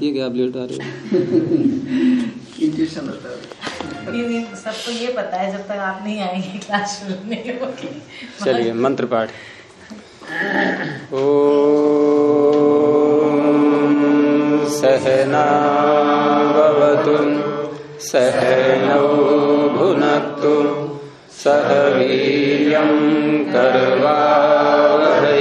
है कि आप लेट आ रहे हो। इंट्यूशन होता है। सबको ये पता है, जब तक आप नहीं आएंगे क्लास शुरू नहीं होगी। चलिए मंत्र पाठ। ओम सहना भवतु सहनौ भुनक्तु सह वीर्यं करवावहै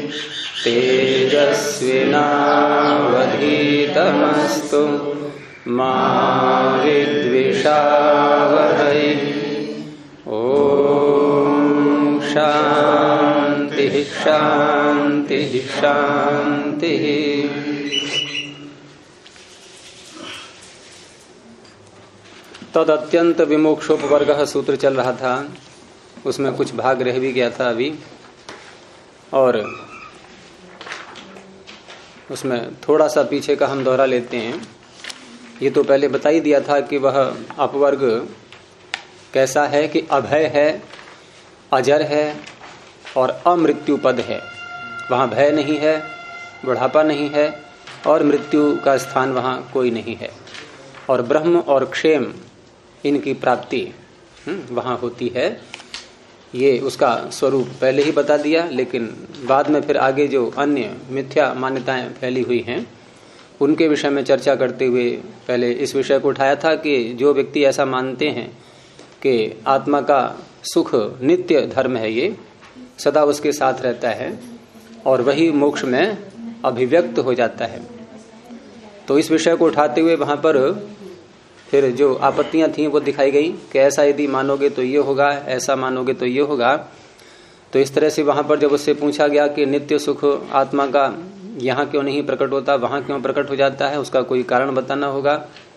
तेजस्विनावधीतमस्तु मा विद्विषावहै। ओम शांति शांति शांति। तद अत्यंत विमोक्षोपवर्ग सूत्र चल रहा था, उसमें कुछ भाग रह भी गया था अभी, और उसमें थोड़ा सा पीछे का हम दोहरा लेते हैं। ये तो पहले बता ही दिया था कि वह अपवर्ग कैसा है कि अभय है, अजर है और अमृत्यु पद है। वहाँ भय नहीं है, बुढ़ापा नहीं है और मृत्यु का स्थान वहाँ कोई नहीं है। और ब्रह्म और क्षेम इनकी प्राप्ति वहाँ होती है। ये उसका स्वरूप पहले ही बता दिया, लेकिन बाद में फिर आगे जो अन्य मिथ्या मान्यताएं फैली हुई हैं उनके विषय में चर्चा करते हुए पहले इस विषय को उठाया था कि जो व्यक्ति ऐसा मानते हैं कि आत्मा का सुख नित्य धर्म है, ये सदा उसके साथ रहता है और वही मोक्ष में अभिव्यक्त हो जाता है, तो इस विषय को उठाते हुए वहां पर फिर जो आपत्तियां थी वो दिखाई गई कि ऐसा यदि मानोगे तो ये होगा, ऐसा मानोगे तो ये होगा। तो इस तरह से वहां पर जब उससे पूछा गया कि नित्य सुख आत्मा का यहाँ क्यों नहीं प्रकट होता, वहां क्यों प्रकट हो जाता है, उसका कोई कारण बताना होगा,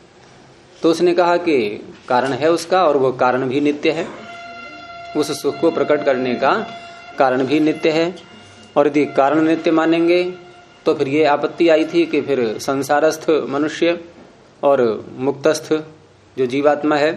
तो उसने कहा कि कारण है उसका और वो कारण भी नित्य है। उस सुख को प्रकट करने का कारण भी नित्य है, और यदि कारण नित्य मानेंगे तो फिर ये आपत्ति आई थी कि फिर संसारस्थ मनुष्य और मुक्तस्थ जो जीवात्मा है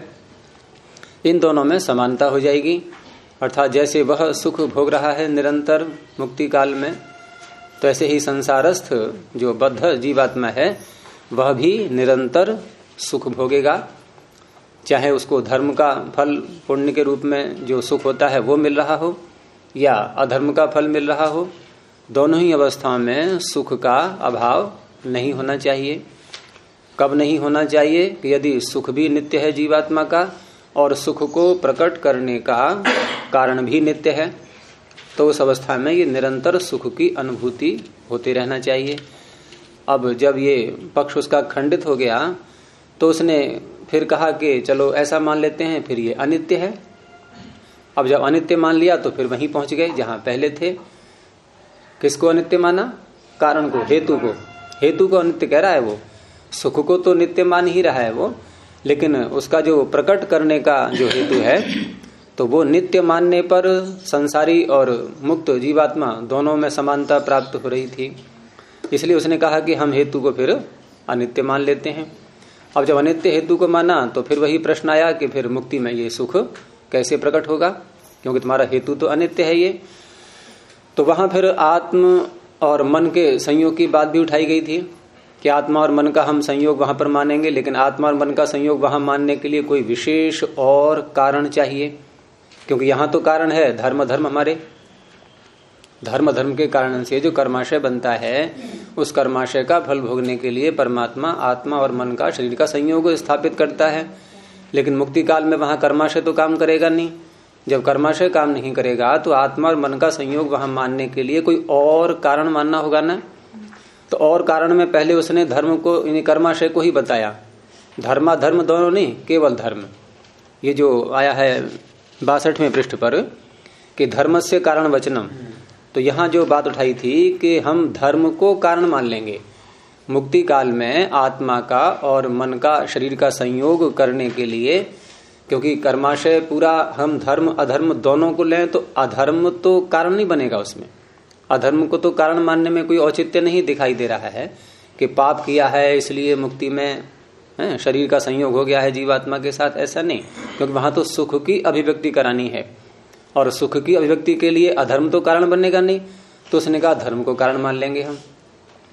इन दोनों में समानता हो जाएगी। अर्थात जैसे वह सुख भोग रहा है निरंतर मुक्ति काल में, तो ऐसे ही संसारस्थ जो बद्ध जीवात्मा है वह भी निरंतर सुख भोगेगा, चाहे उसको धर्म का फल पुण्य के रूप में जो सुख होता है वो मिल रहा हो या अधर्म का फल मिल रहा हो। दोनों ही अवस्थाओं में सुख का अभाव नहीं होना चाहिए। कब नहीं होना चाहिए कि यदि सुख भी नित्य है जीवात्मा का और सुख को प्रकट करने का कारण भी नित्य है, तो उस अवस्था में ये निरंतर सुख की अनुभूति होते रहना चाहिए। अब जब ये पक्ष उसका खंडित हो गया तो उसने फिर कहा कि चलो ऐसा मान लेते हैं, फिर ये अनित्य है। अब जब अनित्य मान लिया तो फिर वहीं पहुंच गए जहां पहले थे। किसको अनित्य माना? कारण को, हेतु को। हेतु को अनित्य कह रहा है वो, सुख को तो नित्य मान ही रहा है वो, लेकिन उसका जो प्रकट करने का जो हेतु है तो वो नित्य मानने पर संसारी और मुक्त जीवात्मा दोनों में समानता प्राप्त हो रही थी। इसलिए उसने कहा कि हम हेतु को फिर अनित्य मान लेते हैं। अब जब अनित्य हेतु को माना तो फिर वही प्रश्न आया कि फिर मुक्ति में ये सुख कैसे प्रकट होगा, क्योंकि तुम्हारा हेतु तो अनित्य है ये। तो वहां फिर आत्म और मन के संयोग की बात भी उठाई गई थी कि आत्मा और मन का हम संयोग वहां पर मानेंगे, लेकिन आत्मा और मन का संयोग वहां मानने के लिए कोई विशेष और कारण चाहिए, क्योंकि यहां तो कारण है धर्म धर्म, हमारे धर्म के कारण से जो कर्माशय बनता है उस कर्माशय का फल भोगने के लिए परमात्मा आत्मा और मन का शरीर का संयोग स्थापित करता है। लेकिन मुक्ति काल में वहां कर्माशय तो काम करेगा नहीं। जब कर्माशय काम नहीं करेगा तो आत्मा और मन का संयोग वहां मानने के लिए कोई और कारण मानना होगा ना। तो और कारण में पहले उसने धर्म को, यानी कर्माशय को ही बताया। धर्माधर्म दोनों नहीं, केवल धर्म। ये जो आया है 62वें पृष्ठ पर कि धर्मस्य कारण वचनम, तो यहाँ जो बात उठाई थी कि हम धर्म को कारण मान लेंगे मुक्ति काल में आत्मा का और मन का शरीर का संयोग करने के लिए, क्योंकि कर्माशय पूरा हम धर्म अधर्म दोनों को लें तो अधर्म तो कारण नहीं बनेगा उसमें। अधर्म को तो कारण मानने में कोई औचित्य नहीं दिखाई दे रहा है कि पाप किया है इसलिए मुक्ति में शरीर का संयोग हो गया है जीवात्मा के साथ, ऐसा नहीं। क्योंकि वहां तो सुख की अभिव्यक्ति करानी है और सुख की अभिव्यक्ति के लिए अधर्म तो कारण बनेगा नहीं, तो उसने कहा धर्म को कारण मान लेंगे हम।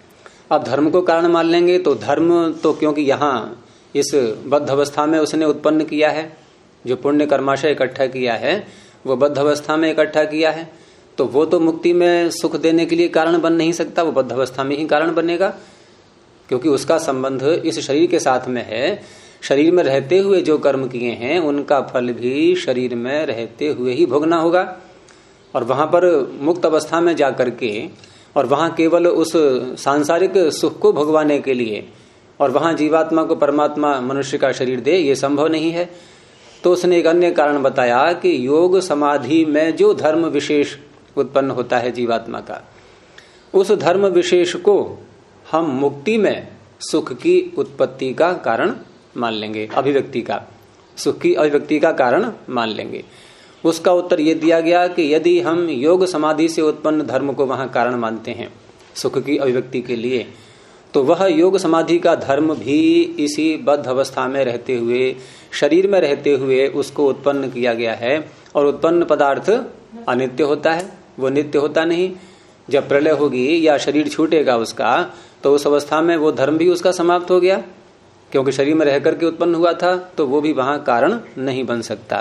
अब धर्म को कारण मान लेंगे तो धर्म तो क्योंकि यहाँ इस बद्ध अवस्था में उसने उत्पन्न किया है, जो पुण्य कर्माशय इकट्ठा किया है वो बद्ध अवस्था में इकट्ठा किया है, तो वो तो मुक्ति में सुख देने के लिए कारण बन नहीं सकता, वो बद्ध अवस्था में ही कारण बनेगा, क्योंकि उसका संबंध इस शरीर के साथ में है। शरीर में रहते हुए जो कर्म किए हैं उनका फल भी शरीर में रहते हुए ही भोगना होगा। और वहां पर मुक्त अवस्था में जाकर के और वहां केवल उस सांसारिक सुख को भोगवाने के लिए और वहां जीवात्मा को परमात्मा मनुष्य का शरीर दे, ये संभव नहीं है। तो उसने एक अन्य कारण बताया कि योग समाधि में जो धर्म विशेष उत्पन्न होता है जीवात्मा का, उस धर्म विशेष को हम मुक्ति में सुख की उत्पत्ति का कारण मान लेंगे, अभिव्यक्ति का, सुख की अभिव्यक्ति का कारण मान लेंगे। उसका उत्तर ये दिया गया कि यदि हम योग समाधि से उत्पन्न धर्म को वहां कारण मानते हैं सुख की अभिव्यक्ति के लिए, तो वह योग समाधि का धर्म भी इसी बद्ध अवस्था में रहते हुए, शरीर में रहते हुए उसको उत्पन्न किया गया है। और उत्पन्न पदार्थ अनित्य होता है, वो नित्य होता नहीं। जब प्रलय होगी या शरीर छूटेगा उसका, तो उस अवस्था में वो धर्म भी उसका समाप्त हो गया, क्योंकि शरीर में रह करके उत्पन्न हुआ था, तो वो भी वहां कारण नहीं बन सकता।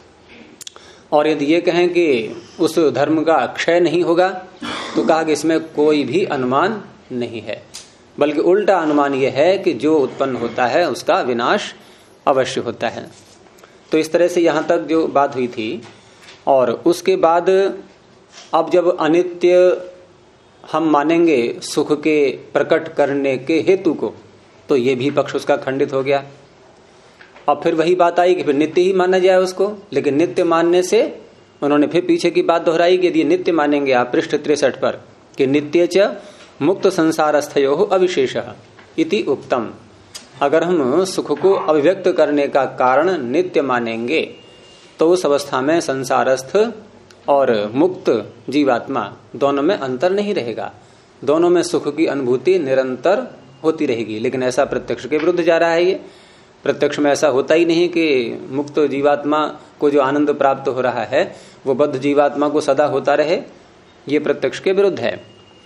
और यदि ये कहें कि उस धर्म का क्षय नहीं होगा, तो कहा कि इसमें कोई भी अनुमान नहीं है, बल्कि उल्टा अनुमान यह है कि जो उत्पन्न होता है उसका विनाश अवश्य होता है। तो इस तरह से यहां तक जो बात हुई थी। और उसके बाद अब जब अनित्य हम मानेंगे सुख के प्रकट करने के हेतु को, तो ये भी पक्ष उसका खंडित हो गया। अब फिर वही बात आई कि फिर नित्य ही माना जाए उसको, लेकिन नित्य मानने से उन्होंने फिर पीछे की बात दोहराई कि यदि नित्य मानेंगे आप पृष्ठ 63 पर कि नित्य च मुक्त संसारस्थयो अविशेष इति उक्तम। अगर हम सुख को अभिव्यक्त करने का कारण नित्य मानेंगे तो उस अवस्था में संसारस्थ और मुक्त जीवात्मा दोनों में अंतर नहीं रहेगा, दोनों में सुख की अनुभूति निरंतर होती रहेगी। लेकिन ऐसा प्रत्यक्ष के विरुद्ध जा रहा है। ये प्रत्यक्ष में ऐसा होता ही नहीं कि मुक्त जीवात्मा को जो आनंद प्राप्त हो रहा है वो बद्ध जीवात्मा को सदा होता रहे, ये प्रत्यक्ष के विरुद्ध है।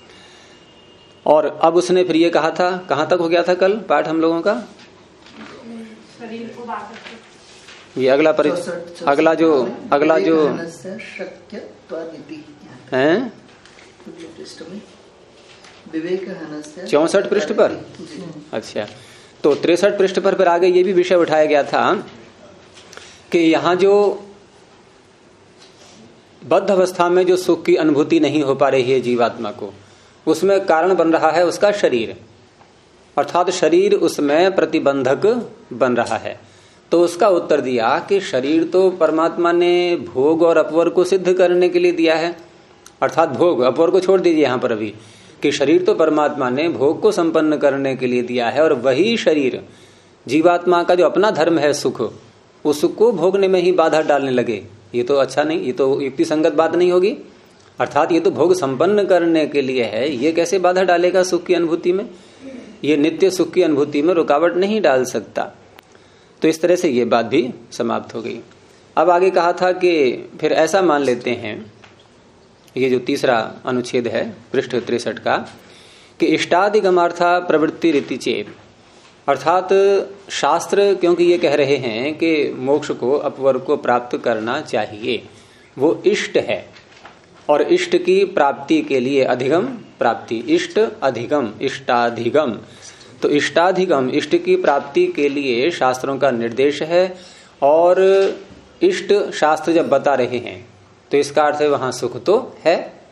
और अब उसने फिर ये कहा था, कहां तक हो गया था कल पाठ हम लोगों का, शरीर को ये अगला जो है 64 पृष्ठ पर। अच्छा, तो 63 पृष्ठ पर फिर आगे ये भी विषय उठाया गया था कि यहाँ जो बद्ध अवस्था में जो सुख की अनुभूति नहीं हो पा रही है जीवात्मा को, उसमें कारण बन रहा है उसका शरीर, अर्थात शरीर उसमें प्रतिबंधक बन रहा है। तो उसका उत्तर दिया कि शरीर तो परमात्मा ने भोग और अपवर को सिद्ध करने के लिए दिया है, अर्थात भोग अपवर को छोड़ दीजिए यहाँ पर अभी, कि शरीर तो परमात्मा ने भोग को संपन्न करने के लिए दिया है, और वही शरीर जीवात्मा का जो अपना धर्म है सुख, उसको भोगने में ही बाधा डालने लगे, ये तो अच्छा नहीं, ये तो युक्ति संगत बात नहीं होगी। अर्थात ये तो भोग संपन्न करने के लिए है, ये कैसे बाधा डालेगा सुख की अनुभूति में, ये नित्य सुख की अनुभूति में रुकावट नहीं डाल सकता। तो इस तरह से ये बात भी समाप्त हो गई। अब आगे कहा था कि फिर ऐसा मान लेते हैं, ये जो तीसरा अनुच्छेद है पृष्ठ 63 का, कि इष्टादिगमार्था प्रवृत्ति रीति चेत, अर्थात शास्त्र क्योंकि ये कह रहे हैं कि मोक्ष को अपवर को प्राप्त करना चाहिए, वो इष्ट है, और इष्ट की प्राप्ति के लिए अधिगम प्राप्ति, इष्ट अधिगम इष्टाधिगम, तो इष्टाधिगम इष्ट की प्राप्ति के लिए शास्त्रों का निर्देश है। और इष्ट शास्त्र जब बता रहे हैं तो इसका अर्थ है वहां सुख तो है।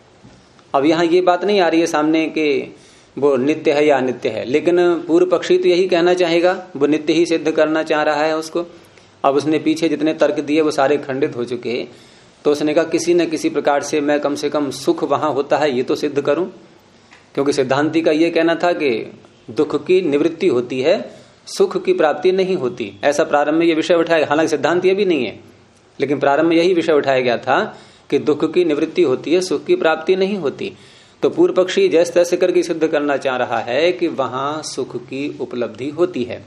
अब यहाँ ये बात नहीं आ रही है सामने कि वो नित्य है या अनित्य है, लेकिन पूर्व पक्षी तो यही कहना चाहेगा, वो नित्य ही सिद्ध करना चाह रहा है उसको। अब उसने पीछे जितने तर्क दिए वो सारे खंडित हो चुके, तो उसने कहा किसी न किसी प्रकार से मैं कम से कम सुख वहां होता है ये तो सिद्ध करूं, क्योंकि सिद्धांति का ये कहना था कि दुख की निवृत्ति होती है, सुख की प्राप्ति नहीं होती। ऐसा प्रारंभ में ये विषय उठाया, हालांकि सिद्धांत ये भी नहीं है, लेकिन प्रारंभ में यही विषय उठाया गया था कि दुख की निवृत्ति होती है, सुख की प्राप्ति नहीं होती। तो पूर्व पक्षी जैसे तैसे करके सिद्ध करना चाह रहा है कि वहां सुख की उपलब्धि होती है।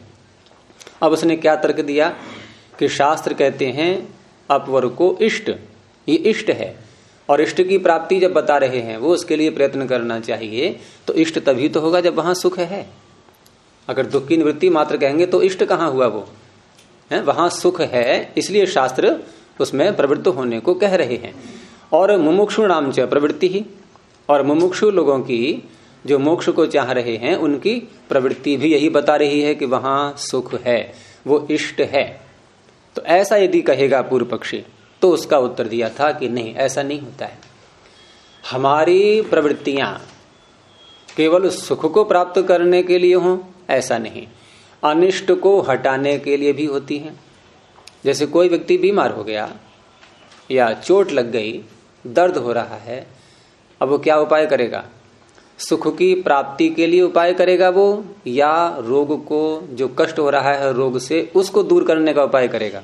अब उसने क्या तर्क दिया, कि शास्त्र कहते हैं अपवर को इष्ट, ये इष्ट है, और इष्ट की प्राप्ति जब बता रहे हैं वो उसके लिए प्रयत्न करना चाहिए, तो इष्ट तभी तो होगा जब वहां सुख है। अगर दुख की निवृत्ति मात्र कहेंगे तो इष्ट कहाँ हुआ वो है, वहां सुख है, इसलिए शास्त्र उसमें प्रवृत्त होने को कह रहे हैं। और मुमुक्षु नाम च प्रवृत्ति ही, और मुमुक्षु लोगों की जो मोक्ष को चाह रहे हैं उनकी प्रवृत्ति भी यही बता रही है कि वहां सुख है, वो इष्ट है। तो ऐसा यदि कहेगा पूर्व पक्षी तो उसका उत्तर दिया था कि नहीं, ऐसा नहीं होता है। हमारी प्रवृत्तियां केवल सुख को प्राप्त करने के लिए हों ऐसा नहीं, अनिष्ट को हटाने के लिए भी होती हैं। जैसे कोई व्यक्ति बीमार हो गया या चोट लग गई, दर्द हो रहा है, अब वो क्या उपाय करेगा? सुख की प्राप्ति के लिए उपाय करेगा वो, या रोग को, जो कष्ट हो रहा है रोग से, उसको दूर करने का उपाय करेगा?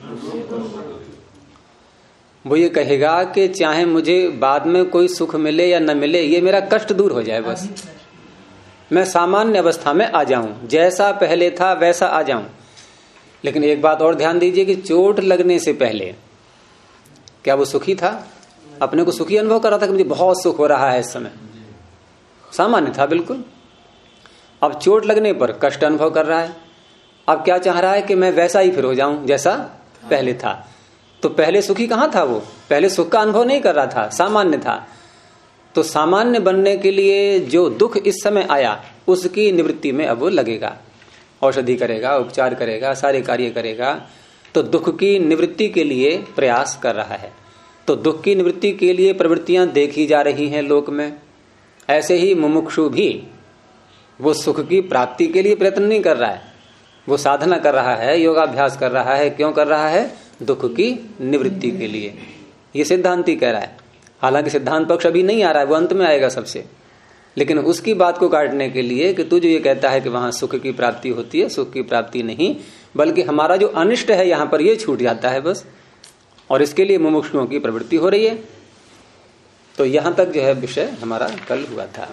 वो ये कहेगा कि चाहे मुझे बाद में कोई सुख मिले या न मिले, ये मेरा कष्ट दूर हो जाए, बस मैं सामान्य अवस्था में आ जाऊं, जैसा पहले था वैसा आ जाऊं। लेकिन एक बात और ध्यान दीजिए कि चोट लगने से पहले क्या वो सुखी था? अपने को सुखी अनुभव कर रहा था कि मुझे बहुत सुख हो रहा है इस समय? सामान्य था बिल्कुल। अब चोट लगने पर कष्ट अनुभव कर रहा है। अब क्या चाह रहा है कि मैं वैसा ही फिर हो जाऊं जैसा पहले था। तो पहले सुखी कहाँ था वो? पहले सुख का अनुभव नहीं कर रहा था, सामान्य था। तो सामान्य बनने के लिए जो दुख इस समय आया उसकी निवृत्ति में अब वो लगेगा, औषधि करेगा, उपचार करेगा, सारे कार्य करेगा। तो दुख की निवृत्ति के लिए प्रयास कर रहा है। तो दुख की निवृत्ति के लिए प्रवृत्तियां देखी जा रही हैं लोक में। ऐसे ही मुमुक्षु भी वो सुख की प्राप्ति के लिए प्रयत्न नहीं कर रहा है, वो साधना कर रहा है, योगाभ्यास कर रहा है। क्यों कर रहा है? दुख की निवृत्ति के लिए। ये सिद्धांति कह रहा है। हालांकि सिद्धांत पक्ष अभी नहीं आ रहा है, वो अंत में आएगा सबसे। लेकिन उसकी बात को काटने के लिए कि तू जो ये कहता है कि वहां सुख की प्राप्ति होती है, सुख की प्राप्ति नहीं, बल्कि हमारा जो अनिष्ट है यहां पर ये छूट जाता है बस। और इसके लिए मुमुक्षुओं की प्रवृत्ति हो रही है। तो यहां तक जो है विषय हमारा कल हुआ था।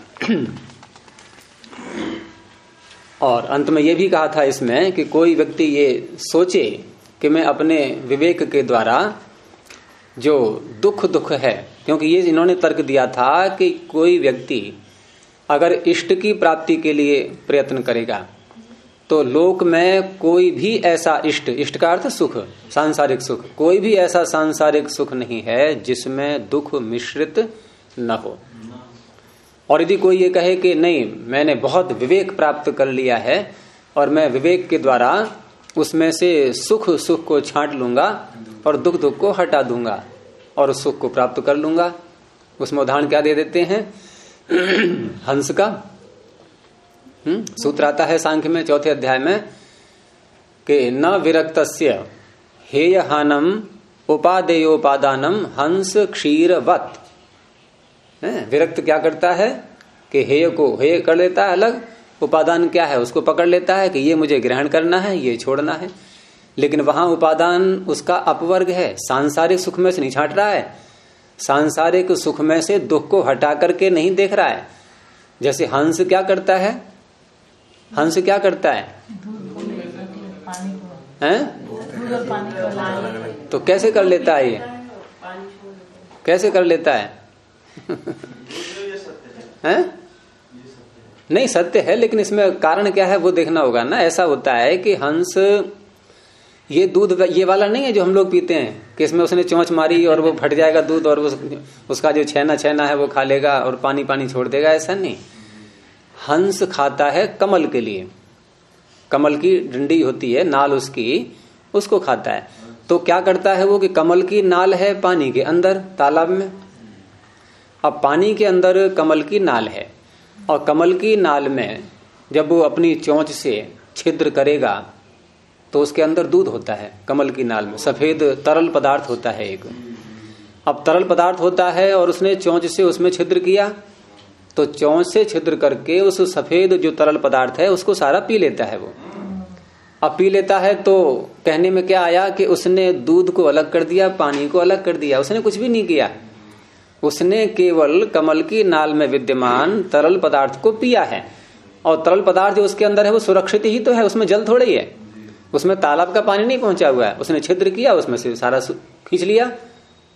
और अंत में यह भी कहा था इसमें कि कोई व्यक्ति ये सोचे कि मैं अपने विवेक के द्वारा जो दुख है, क्योंकि ये इन्होंने तर्क दिया था कि कोई व्यक्ति अगर इष्ट की प्राप्ति के लिए प्रयत्न करेगा तो लोक में कोई भी ऐसा इष्ट का अर्थ सुख, सांसारिक सुख, कोई भी ऐसा सांसारिक सुख नहीं है जिसमें दुख मिश्रित न हो। और यदि कोई ये कहे कि नहीं, मैंने बहुत विवेक प्राप्त कर लिया है और मैं विवेक के द्वारा उसमें से सुख को छांट लूंगा और दुख को हटा दूंगा और सुख को प्राप्त कर लूंगा, उसमें उदाहरण क्या दे देते हैं? हंस का सूत्र आता है सांख्य में 4थे अध्याय में कि न विरक्तस्य हेयहानम उपादेयोपादानम हंस क्षीरवत। विरक्त क्या करता है कि हेय को हेय कर लेता है अलग, उपादान क्या है उसको पकड़ लेता है कि ये मुझे ग्रहण करना है, ये छोड़ना है। लेकिन वहां उपादान उसका अपवर्ग है, सांसारिक सुख में से नहीं छाट रहा है, सांसारिक सुख में से दुख को हटा करके नहीं देख रहा है। जैसे हंस क्या करता है? हंस क्या करता है? तो कैसे कर लेता है? ये कैसे कर लेता है? हैं? नहीं, सत्य है, लेकिन इसमें कारण क्या है वो देखना होगा ना। ऐसा होता है कि हंस ये दूध ये वाला नहीं है जो हम लोग पीते हैं कि इसमें उसने चोंच मारी और वो फट जाएगा दूध और उसका जो छेना है वो खा लेगा और पानी छोड़ देगा, ऐसा नहीं। हंस खाता है कमल के लिए, कमल की डंडी होती है, नाल उसकी, उसको खाता है। तो क्या करता है वो कि कमल की नाल है पानी के अंदर तालाब में। अब पानी के अंदर कमल की नाल है और कमल की नाल में जब वो अपनी चोंच से छिद्र करेगा तो उसके अंदर दूध होता है। कमल की नाल में सफेद तरल पदार्थ होता है एक। अब तरल पदार्थ होता है और उसने चोंच से उसमें छिद्र किया तो चोंच से छिद्र करके उस सफेद जो तरल पदार्थ है उसको सारा पी लेता है वो। अब पी लेता है तो कहने में क्या आया कि उसने दूध को अलग कर दिया, पानी को अलग कर दिया। उसने कुछ भी नहीं किया, उसने केवल कमल की नाल में विद्यमान तरल पदार्थ को पिया है। और तरल पदार्थ जो उसके अंदर है वो सुरक्षित ही तो है, उसमें जल थोड़े ही है, उसमें तालाब का पानी नहीं पहुंचा हुआ है। उसने छिद्र किया, उसमें से सारा खींच लिया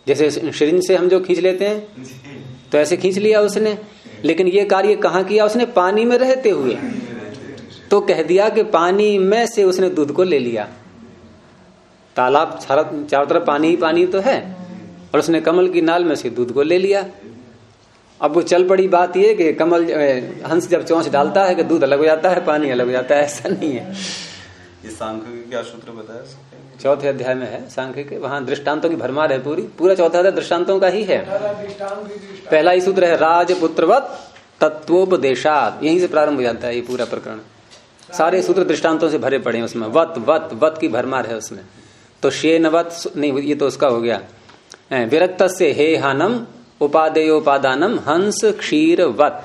जैसे सिरिंज से हम जो खींच लेते हैं तो ऐसे खींच लिया उसने, लेकिन ये कार्य कहाँ किया उसने? पानी में रहते हुए। तो कह दिया कि पानी में से उसने दूध को ले लिया। तालाब चारों तरफ पानी ही पानी तो है, और उसने कमल की नाल में से दूध को ले लिया। अब वो चल पड़ी बात ये कि कमल हंस जब चोंच डालता है कि दूध अलग हो जाता है, पानी अलग हो जाता है। ऐसा नहीं है। ये सांख्य के क्या सूत्र बताया? चौथे अध्याय में है सांख्य के, वहां दृष्टांतों की भरमार है। पूरा चौथा अध्याय दृष्टांतों का ही है। पहला ही सूत्र है राजपुत्रवत तत्वोपदेशात, यहीं से प्रारंभ हो जाता है ये पूरा प्रकरण। सारे सूत्र दृष्टांतों से भरे पड़े हैं उसमें। वत वत वत की भरमार है उसमें। तो शेनवत नहीं, ये तो उसका हो गया। विरक्त से हे हानम उपादेयोपादानम हंस क्षीर वत।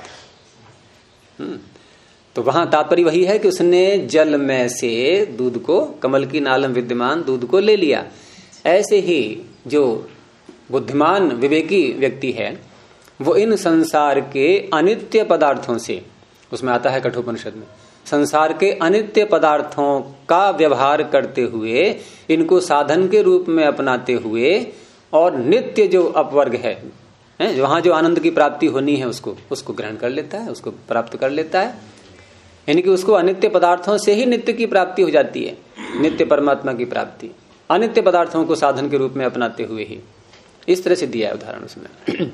तो वहां तात्पर्य वही है कि उसने जल में से दूध को, कमल की नाल में विद्यमान दूध को ले लिया। ऐसे ही जो बुद्धिमान विवेकी व्यक्ति है वो इन संसार के अनित्य पदार्थों से, उसमें आता है कठोपनिषद में, संसार के अनित्य पदार्थों का व्यवहार करते हुए, इनको साधन के रूप में अपनाते हुए, और नित्य जो अपवर्ग है, वहां जो आनंद की प्राप्ति होनी है उसको ग्रहण कर लेता है, उसको प्राप्त कर लेता है। यानी कि उसको अनित्य पदार्थों से ही नित्य की प्राप्ति हो जाती है, नित्य परमात्मा की प्राप्ति अनित्य पदार्थों को साधन के रूप में अपनाते हुए ही। इस तरह से दिया है उदाहरण उसमें।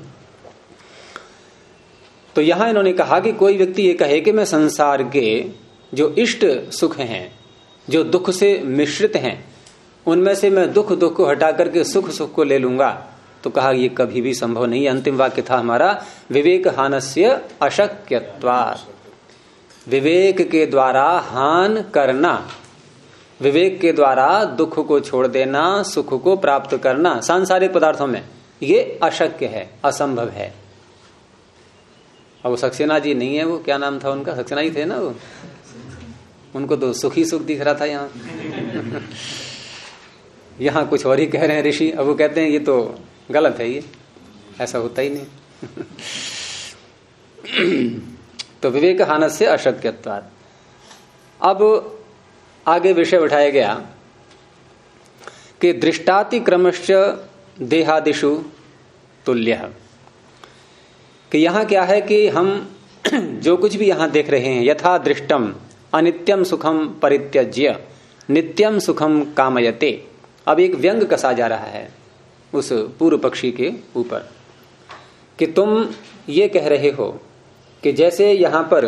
तो यहां इन्होंने कहा कि कोई व्यक्ति ये कहे कि मैं संसार के जो इष्ट सुख हैं, जो दुख से मिश्रित हैं, उनमें से मैं दुख को हटा करके सुख को ले लूंगा, तो कहा ये कभी भी संभव नहीं। अंतिम वाक्य था हमारा विवेक हानस्य अशक्यत्वात्। विवेक के द्वारा हान करना, विवेक के द्वारा दुख को छोड़ देना, सुख को प्राप्त करना सांसारिक पदार्थों में, ये अशक्य है, असंभव है। अब वो सक्सेना जी नहीं है, वो क्या नाम था उनका? सक्सेना जी थे ना वो, उनको तो सुखी सुख दिख रहा था यहाँ। यहाँ कुछ और ही कह रहे हैं ऋषि। अब वो कहते हैं ये तो गलत है, ये ऐसा होता ही नहीं। तो विवेक हानस्य से अशक्यत्वात्। अब आगे विषय उठाया गया कि दृष्टाति क्रमश्च देहादिषु तुल्यः, कि यहां क्या है कि हम जो कुछ भी यहां देख रहे हैं, यथा दृष्टम अनित्यम सुखम परित्यज्य नित्यम सुखम कामयते। अब एक व्यंग कसा जा रहा है उस पूर्व पक्षी के ऊपर कि तुम ये कह रहे हो कि जैसे यहां पर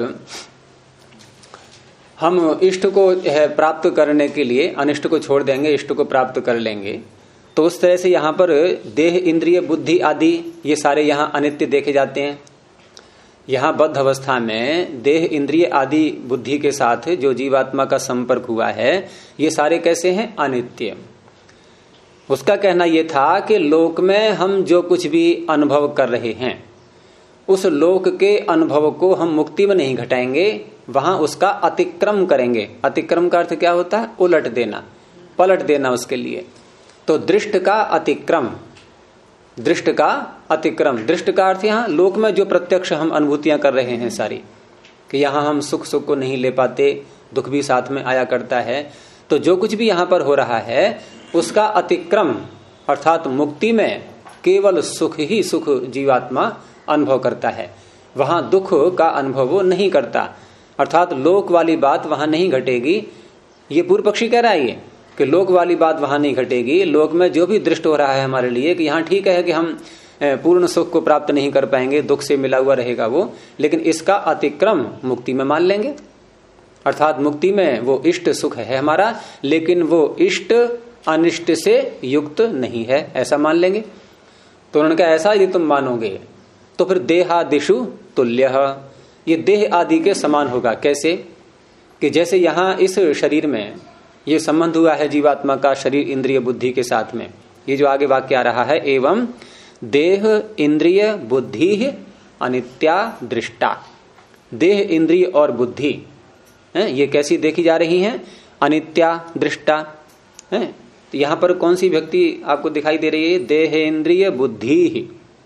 हम इष्ट को प्राप्त करने के लिए अनिष्ट को छोड़ देंगे, इष्ट को प्राप्त कर लेंगे, तो उस तरह से यहां पर देह इंद्रिय बुद्धि आदि ये सारे यहां अनित्य देखे जाते हैं। यहां बद्ध अवस्था में देह इंद्रिय आदि बुद्धि के साथ जो जीवात्मा का संपर्क हुआ है, ये सारे कैसे हैं? अनित्य। उसका कहना यह था कि लोक में हम जो कुछ भी अनुभव कर रहे हैं, उस लोक के अनुभव को हम मुक्ति में नहीं घटाएंगे, वहां उसका अतिक्रम करेंगे। अतिक्रम का अर्थ क्या होता है? उलट देना, पलट देना उसके लिए। तो दृष्ट का अतिक्रम, दृष्ट का अतिक्रम, दृष्ट का अर्थ यहां लोक में जो प्रत्यक्ष हम अनुभूतियां कर रहे हैं सारी, कि यहां हम सुख को नहीं ले पाते, दुख भी साथ में आया करता है। तो जो कुछ भी यहां पर हो रहा है उसका अतिक्रम, अर्थात मुक्ति में केवल सुख ही सुख जीवात्मा अनुभव करता है, वहां दुख का अनुभव वो नहीं करता। अर्थात लोक वाली बात वहां नहीं घटेगी। ये पूर्व पक्षी कह रहा है ये कि लोक वाली बात वहां नहीं घटेगी। लोक में जो भी दृष्ट हो रहा है हमारे लिए कि यहाँ ठीक है कि हम पूर्ण सुख को प्राप्त नहीं कर पाएंगे, दुख से मिला हुआ रहेगा वो, लेकिन इसका अतिक्रम मुक्ति में मान लेंगे। अर्थात मुक्ति में वो इष्ट सुख है हमारा, लेकिन वो इष्ट अनिष्ट से युक्त नहीं है, ऐसा मान लेंगे। तो उन्होंने कहा ऐसा यदि तुम मानोगे तो फिर देहादिषु तुल्यः, ये देह आदि के समान होगा। कैसे? कि जैसे यहां इस शरीर में ये संबंध हुआ है जीवात्मा का शरीर इंद्रिय बुद्धि के साथ में, ये जो आगे वाक्य आ रहा है, एवं देह इंद्रिय बुद्धि अनित्या दृष्टा। देह इंद्रिय और बुद्धि ये कैसी देखी जा रही हैं? अनित्या दृष्टा है। तो यहां पर कौन सी व्यक्ति आपको दिखाई दे रही है? देह इंद्रिय बुद्धि।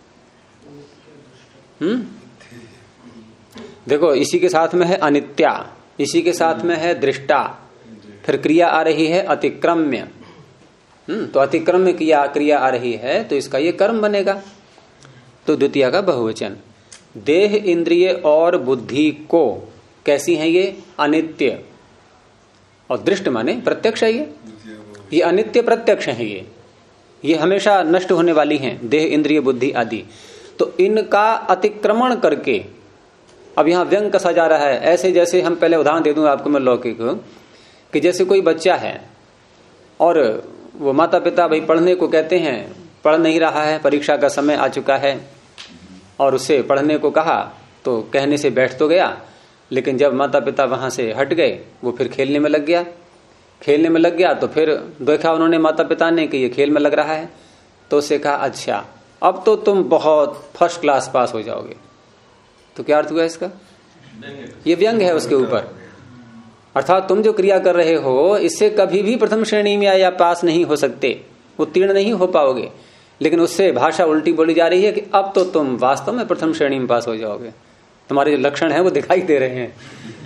देखो इसी के साथ में है अनित्या, इसी के साथ में है दृष्टा, फिर क्रिया आ रही है अतिक्रम्य, तो अतिक्रम में क्रिया आ रही है तो इसका ये कर्म बनेगा। तो द्वितीय का बहुवचन। देह इंद्रिय और बुद्धि को कैसी है ये? अनित्य। और दृष्ट माने प्रत्यक्ष है ये अनित्य प्रत्यक्ष है ये हमेशा नष्ट होने वाली हैं, देह इंद्रिय बुद्धि आदि। तो इनका अतिक्रमण करके अब यहां व्यंग कसा जा रहा है। ऐसे जैसे हम पहले उदाहरण दे दूंगा आपको मैं लौकिक, कि जैसे कोई बच्चा है और वो माता पिता भाई पढ़ने को कहते हैं, पढ़ नहीं रहा है, परीक्षा का समय आ चुका है और उसे पढ़ने को कहा तो कहने से बैठ तो गया, लेकिन जब माता पिता वहां से हट गए वो फिर खेलने में लग गया। तो फिर देखा उन्होंने माता पिता ने कि ये खेल में लग रहा है, तो उसे कहा अच्छा अब तो तुम बहुत फर्स्ट क्लास पास हो जाओगे। तो क्या अर्थ हुआ इसका? ये व्यंग है उसके ऊपर। अर्थात तुम जो क्रिया कर रहे हो इससे कभी भी प्रथम श्रेणी में या पास नहीं हो सकते, उत्तीर्ण नहीं हो पाओगे, लेकिन उससे भाषा उल्टी बोली जा रही है कि अब तो तुम वास्तव में प्रथम श्रेणी में पास हो जाओगे, तुम्हारे जो लक्षण है वो दिखाई दे रहे हैं।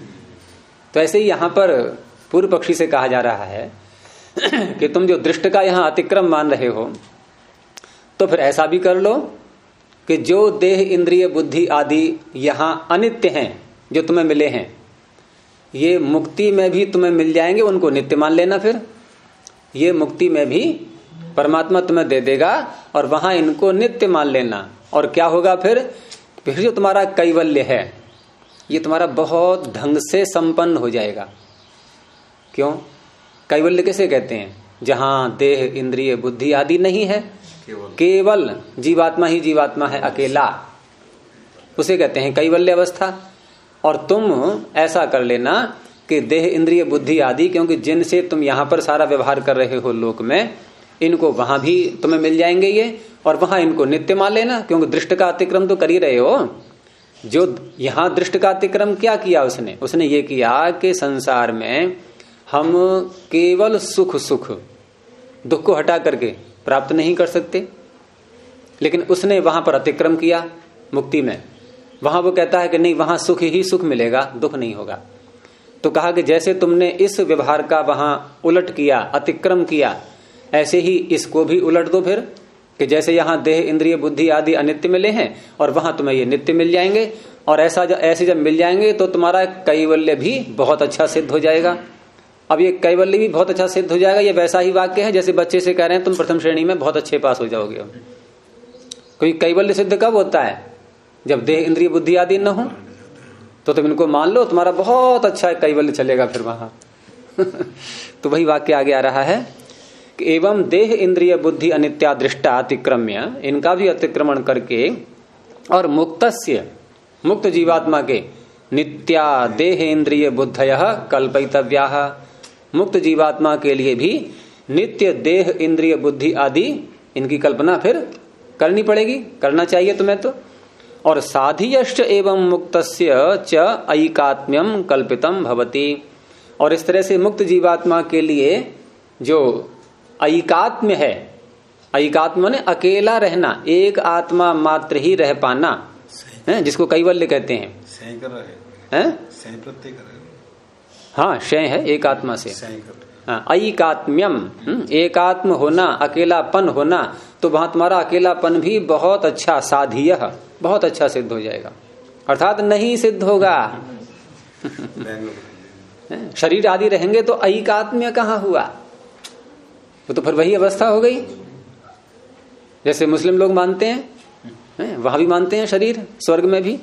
तो ऐसे ही यहां पर पूर्व पक्षी से कहा जा रहा है कि तुम जो दृष्ट का यहां अतिक्रम मान रहे हो, तो फिर ऐसा भी कर लो कि जो देह इंद्रिय बुद्धि आदि यहां अनित्य हैं, जो तुम्हें मिले हैं, ये मुक्ति में भी तुम्हें मिल जाएंगे, उनको नित्य मान लेना। फिर ये मुक्ति में भी परमात्मा तुम्हें दे देगा और वहां इनको नित्य मान लेना। और क्या होगा फिर जो तुम्हारा कैवल्य है ये तुम्हारा बहुत ढंग से संपन्न हो जाएगा। क्यों? कैवल्य किसे कहते हैं? जहां देह इंद्रिय बुद्धि आदि नहीं है, केवल जीवात्मा ही जीवात्मा है अकेला, उसे कहते हैं कैवल्य अवस्था। और तुम ऐसा कर लेना कि देह इंद्रिय बुद्धि आदि, क्योंकि जिनसे तुम यहां पर सारा व्यवहार कर रहे हो लोक में, इनको वहां भी तुम्हें मिल जाएंगे ये, और वहां इनको नित्य मान लेना, क्योंकि दृष्ट का अतिक्रम तो कर ही रहे हो। जो यहां दृष्ट का अतिक्रम क्या किया उसने ये किया कि संसार में हम केवल सुख दुख को हटा करके प्राप्त नहीं कर सकते, लेकिन उसने वहां पर अतिक्रम किया मुक्ति में। वहां वो कहता है कि नहीं, वहां सुख ही सुख मिलेगा, दुख नहीं होगा। तो कहा कि जैसे तुमने इस व्यवहार का वहां उलट किया, अतिक्रम किया, ऐसे ही इसको भी उलट दो फिर, कि जैसे यहां देह इंद्रिय बुद्धि आदि अनित्य मिले हैं और वहां तुम्हें ये नित्य मिल जाएंगे, और ऐसे जब मिल जाएंगे तो तुम्हारा कैवल्य भी बहुत अच्छा सिद्ध हो जाएगा। अब ये कैवल्य भी बहुत अच्छा सिद्ध हो जाएगा, ये वैसा ही वाक्य है जैसे बच्चे से कह रहे हैं तुम प्रथम श्रेणी में बहुत अच्छे पास हो जाओगे। क्योंकि कैवल्य सिद्ध कब होता है? जब देह इंद्रिय बुद्धि आदि न हो, तो तुम इनको मान लो, तुम्हारा बहुत अच्छा कैवल्य चलेगा फिर वहां। तो वही वाक्य आगे आ रहा है कि एवं देह इंद्रिय बुद्धि अनित्या दृष्टा अतिक्रम्य, इनका भी अतिक्रमण करके, और मुक्त जीवात्मा के नित्या देह इंद्रिय बुद्धयः कल्पयितव्याः, मुक्त जीवात्मा के लिए भी नित्य देह इंद्रिय बुद्धि आदि इनकी कल्पना फिर करनी पड़ेगी, करना चाहिए तुम्हें तो। और साधियश्च एवं मुक्तस्य च ऐकात्म्यम कल्पितम भवति, और इस तरह से मुक्त जीवात्मा के लिए जो ऐकात्म्य है, ऐकात्म ने अकेला रहना, एक आत्मा मात्र ही रह पाना है, जिसको कैवल्य कहते हैं। सही कर रहे हैं? सही प्रत्यय कर रहे। हाँ, शय है एक आत्मा से। ऐकात्म्यम, एकात्म होना, अकेलापन होना, तो वहां तुम्हारा अकेलापन भी बहुत अच्छा, साधीय बहुत अच्छा सिद्ध हो जाएगा, अर्थात नहीं सिद्ध होगा। शरीर आदि रहेंगे तो ऐकात्म्य कहाँ हुआ? वो तो फिर वही अवस्था हो गई जैसे मुस्लिम लोग मानते हैं, वहां भी मानते हैं शरीर, स्वर्ग में भी।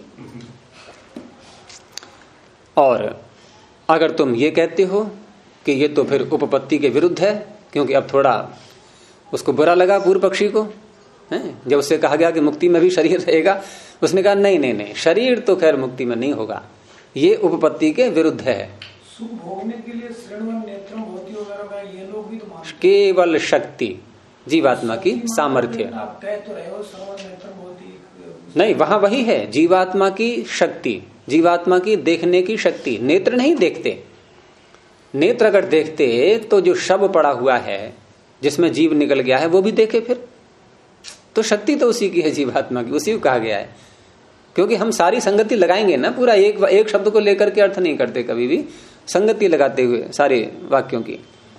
और अगर तुम ये कहते हो कि ये तो फिर उपपत्ति के विरुद्ध है, क्योंकि अब थोड़ा उसको बुरा लगा पूर्व पक्षी को, जब उससे कहा गया कि मुक्ति में भी शरीर रहेगा, उसने कहा नहीं, शरीर तो खैर मुक्ति में नहीं होगा, ये उपपत्ति के विरुद्ध है। सुख भोगने के लिए श्रवण नेत्रम होती वगैरह ये लोग भी तो मानते हैं। केवल शक्ति जीवात्मा की सामर्थ्य, आप कह तो रहे हो श्रवण नेत्रम होती, नहीं, वहां वही है जीवात्मा की शक्ति, जीवात्मा की देखने की शक्ति। नेत्र नहीं देखते, नेत्र अगर देखते तो जो शव पड़ा हुआ है जिसमें जीव निकल गया है वो भी देखे फिर, तो शक्ति तो उसी की है जीवात्मा की, उसी को कहा गया है। क्योंकि हम सारी संगति लगाएंगे ना, पूरा एक शब्द को लेकर के अर्थ नहीं करते, कभी भी संगति लगाते हुए सारे वाक्यों की।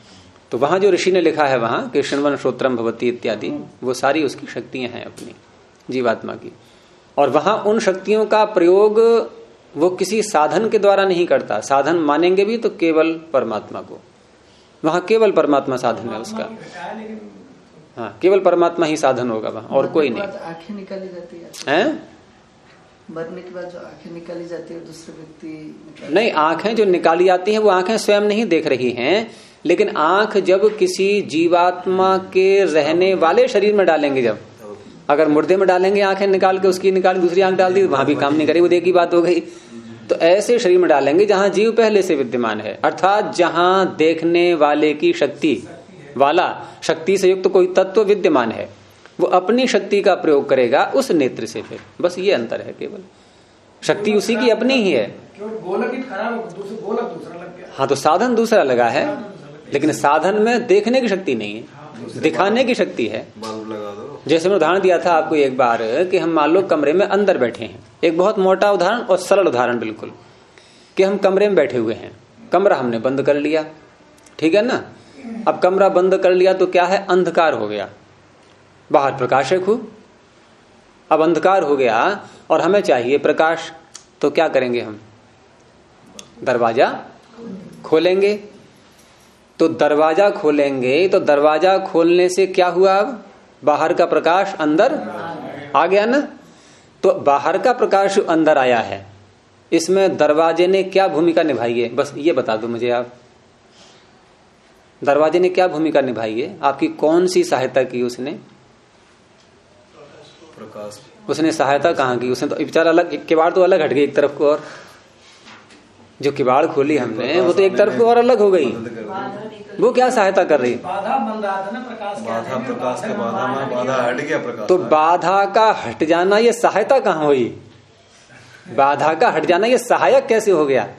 तो वहां जो ऋषि ने लिखा है वहां कि शृण्वन् श्रोत्रम भवति इत्यादि, वो सारी उसकी शक्तियां हैं अपनी जीवात्मा की। और वहां उन शक्तियों का प्रयोग वो किसी साधन के द्वारा नहीं करता। साधन मानेंगे भी तो केवल परमात्मा को, वहां केवल परमात्मा साधन है उसका। हाँ, केवल परमात्मा ही साधन होगा वहां, और कोई नहीं। आंखें निकाली जाती है मरने के बाद जो आंखें निकाली जाती है दूसरे व्यक्ति नहीं, आंखें जो निकाली जाती हैं वो आंखें स्वयं नहीं देख रही हैं, लेकिन आंख जब किसी जीवात्मा के रहने वाले शरीर में डालेंगे, जब अगर मुर्दे में डालेंगे आंखें निकाल के, उसकी निकाल दूसरी आंख डाल दी, वहां भी काम नहीं करेगी, वो एक ही बात हो गई। तो ऐसे शरीर में डालेंगे जहां जीव पहले से विद्यमान है, अर्थात जहां देखने वाले की शक्ति वाला, शक्ति से युक्त कोई तत्व विद्यमान है, वो अपनी शक्ति का प्रयोग करेगा उस नेत्र से। फिर बस ये अंतर है, केवल शक्ति उसी की अपनी ही है। गोलक ही खराब हो, गोलक दूसरा लग गया। हाँ, तो साधन दूसरा लगा है, लेकिन साधन में देखने की शक्ति नहीं है, दिखाने की शक्ति है। जैसे मैं उदाहरण दिया था आपको एक बार कि हम मान लो कमरे में अंदर बैठे हैं, एक बहुत मोटा उदाहरण और सरल उदाहरण बिल्कुल, कि हम कमरे में बैठे हुए हैं, कमरा हमने बंद कर लिया, ठीक है ना। अब कमरा बंद कर लिया तो क्या है, अंधकार हो गया, बाहर प्रकाश है खूब। अब अंधकार हो गया और हमें चाहिए प्रकाश, तो क्या करेंगे हम, दरवाजा खोलेंगे। तो दरवाजा खोलेंगे तो दरवाजा खोलने से क्या हुआ, अब बाहर का प्रकाश अंदर आ गया ना। तो बाहर का प्रकाश अंदर आया है, इसमें दरवाजे ने क्या भूमिका निभाई है, बस ये बता दो मुझे आप। दरवाजे ने क्या भूमिका निभाई है, आपकी कौन सी सहायता की उसने? प्रकाश। उसने सहायता कहाँ की, उसने तो बेचारा अलग, किवाड़ तो अलग हट गई एक तरफ को, और जो किवाड़ खोली हमने वो तो एक तरफ को और अलग हो गई। वो क्या सहायता कर रही है, बाधा बन रहा था ना प्रकाश, बाधा प्रकाश का बाधा में बाधा हट गया प्रकाश। तो बाधा का हट जाना ये सहायता कहाँ हुई, बाधा का हट जाना ये सहायक कैसे हो गया?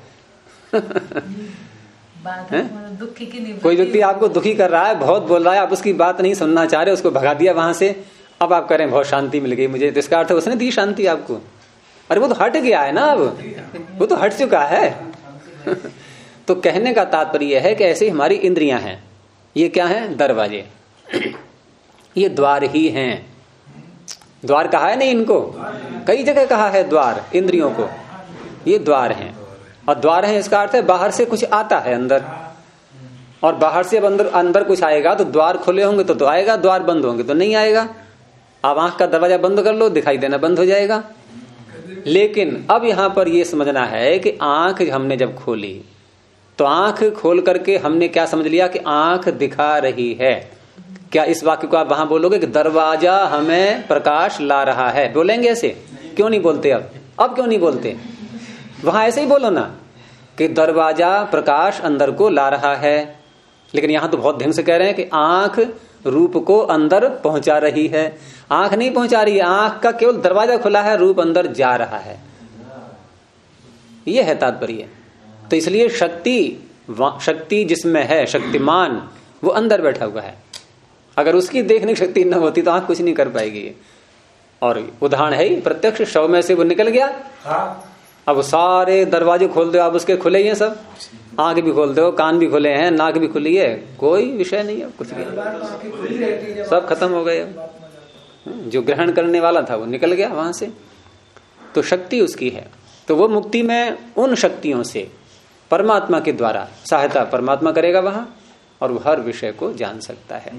दुखी की निवृत्ति। कोई व्यक्ति आपको दुखी कर रहा है, बहुत बोल रहा है, आप उसकी बात नहीं सुनना चाह रहे, उसको भगा दिया वहां से, अब आप करें बहुत शांति मिल गई मुझे, तो इसका अर्थ उसने दी शांति आपको। अरे वो तो हट गया है ना, अब वो तो हट चुका है। तो कहने का तात्पर्य है कि ऐसे हमारी इंद्रियां हैं, ये क्या है, दरवाजे, ये द्वार ही हैं। द्वार कहा है नहीं इनको, कई जगह कहा है द्वार इंद्रियों को, ये द्वार हैं। और द्वार है इसका अर्थ है बाहर से कुछ आता है अंदर, और बाहर से अब अंदर कुछ आएगा तो द्वार खुले होंगे तो आएगा, द्वार बंद होंगे तो नहीं आएगा। आप आंख का दरवाजा बंद कर लो, दिखाई देना बंद हो जाएगा। लेकिन अब यहां पर यह समझना है कि आंख हमने जब खोली तो आंख खोल करके हमने क्या समझ लिया कि आंख दिखा रही है। क्या इस वाक्य को आप वहां बोलोगे कि दरवाजा हमें प्रकाश ला रहा है, बोलेंगे ऐसे? क्यों नहीं बोलते अब क्यों नहीं बोलते? वहां ऐसे ही बोलो ना कि दरवाजा प्रकाश अंदर को ला रहा है। लेकिन यहां तो बहुत ढंग से कह रहे हैं कि आंख रूप को अंदर पहुंचा रही है। आंख नहीं पहुंचा रही है, आंख का केवल दरवाजा खुला है, रूप अंदर जा रहा है, यह है तात्पर्य। तो इसलिए शक्ति जिसमें है, शक्तिमान, वो अंदर बैठा हुआ है। अगर उसकी देखने की शक्ति न होती तो आंख कुछ नहीं कर पाएगी। और उदाहरण है ही प्रत्यक्ष, शव में से वो निकल गया, अब सारे दरवाजे खोल दो आप, उसके खुले ही हैं सब, आंख भी खोल दो, कान भी खुले हैं, नाक भी खुली है, कोई विषय नहीं है, कुछ भी सब खत्म हो गए। जो ग्रहण करने वाला था वो निकल गया वहां से। तो शक्ति उसकी है, तो वो मुक्ति में उन शक्तियों से परमात्मा के द्वारा सहायता परमात्मा करेगा वहां, और वो हर विषय को जान सकता है।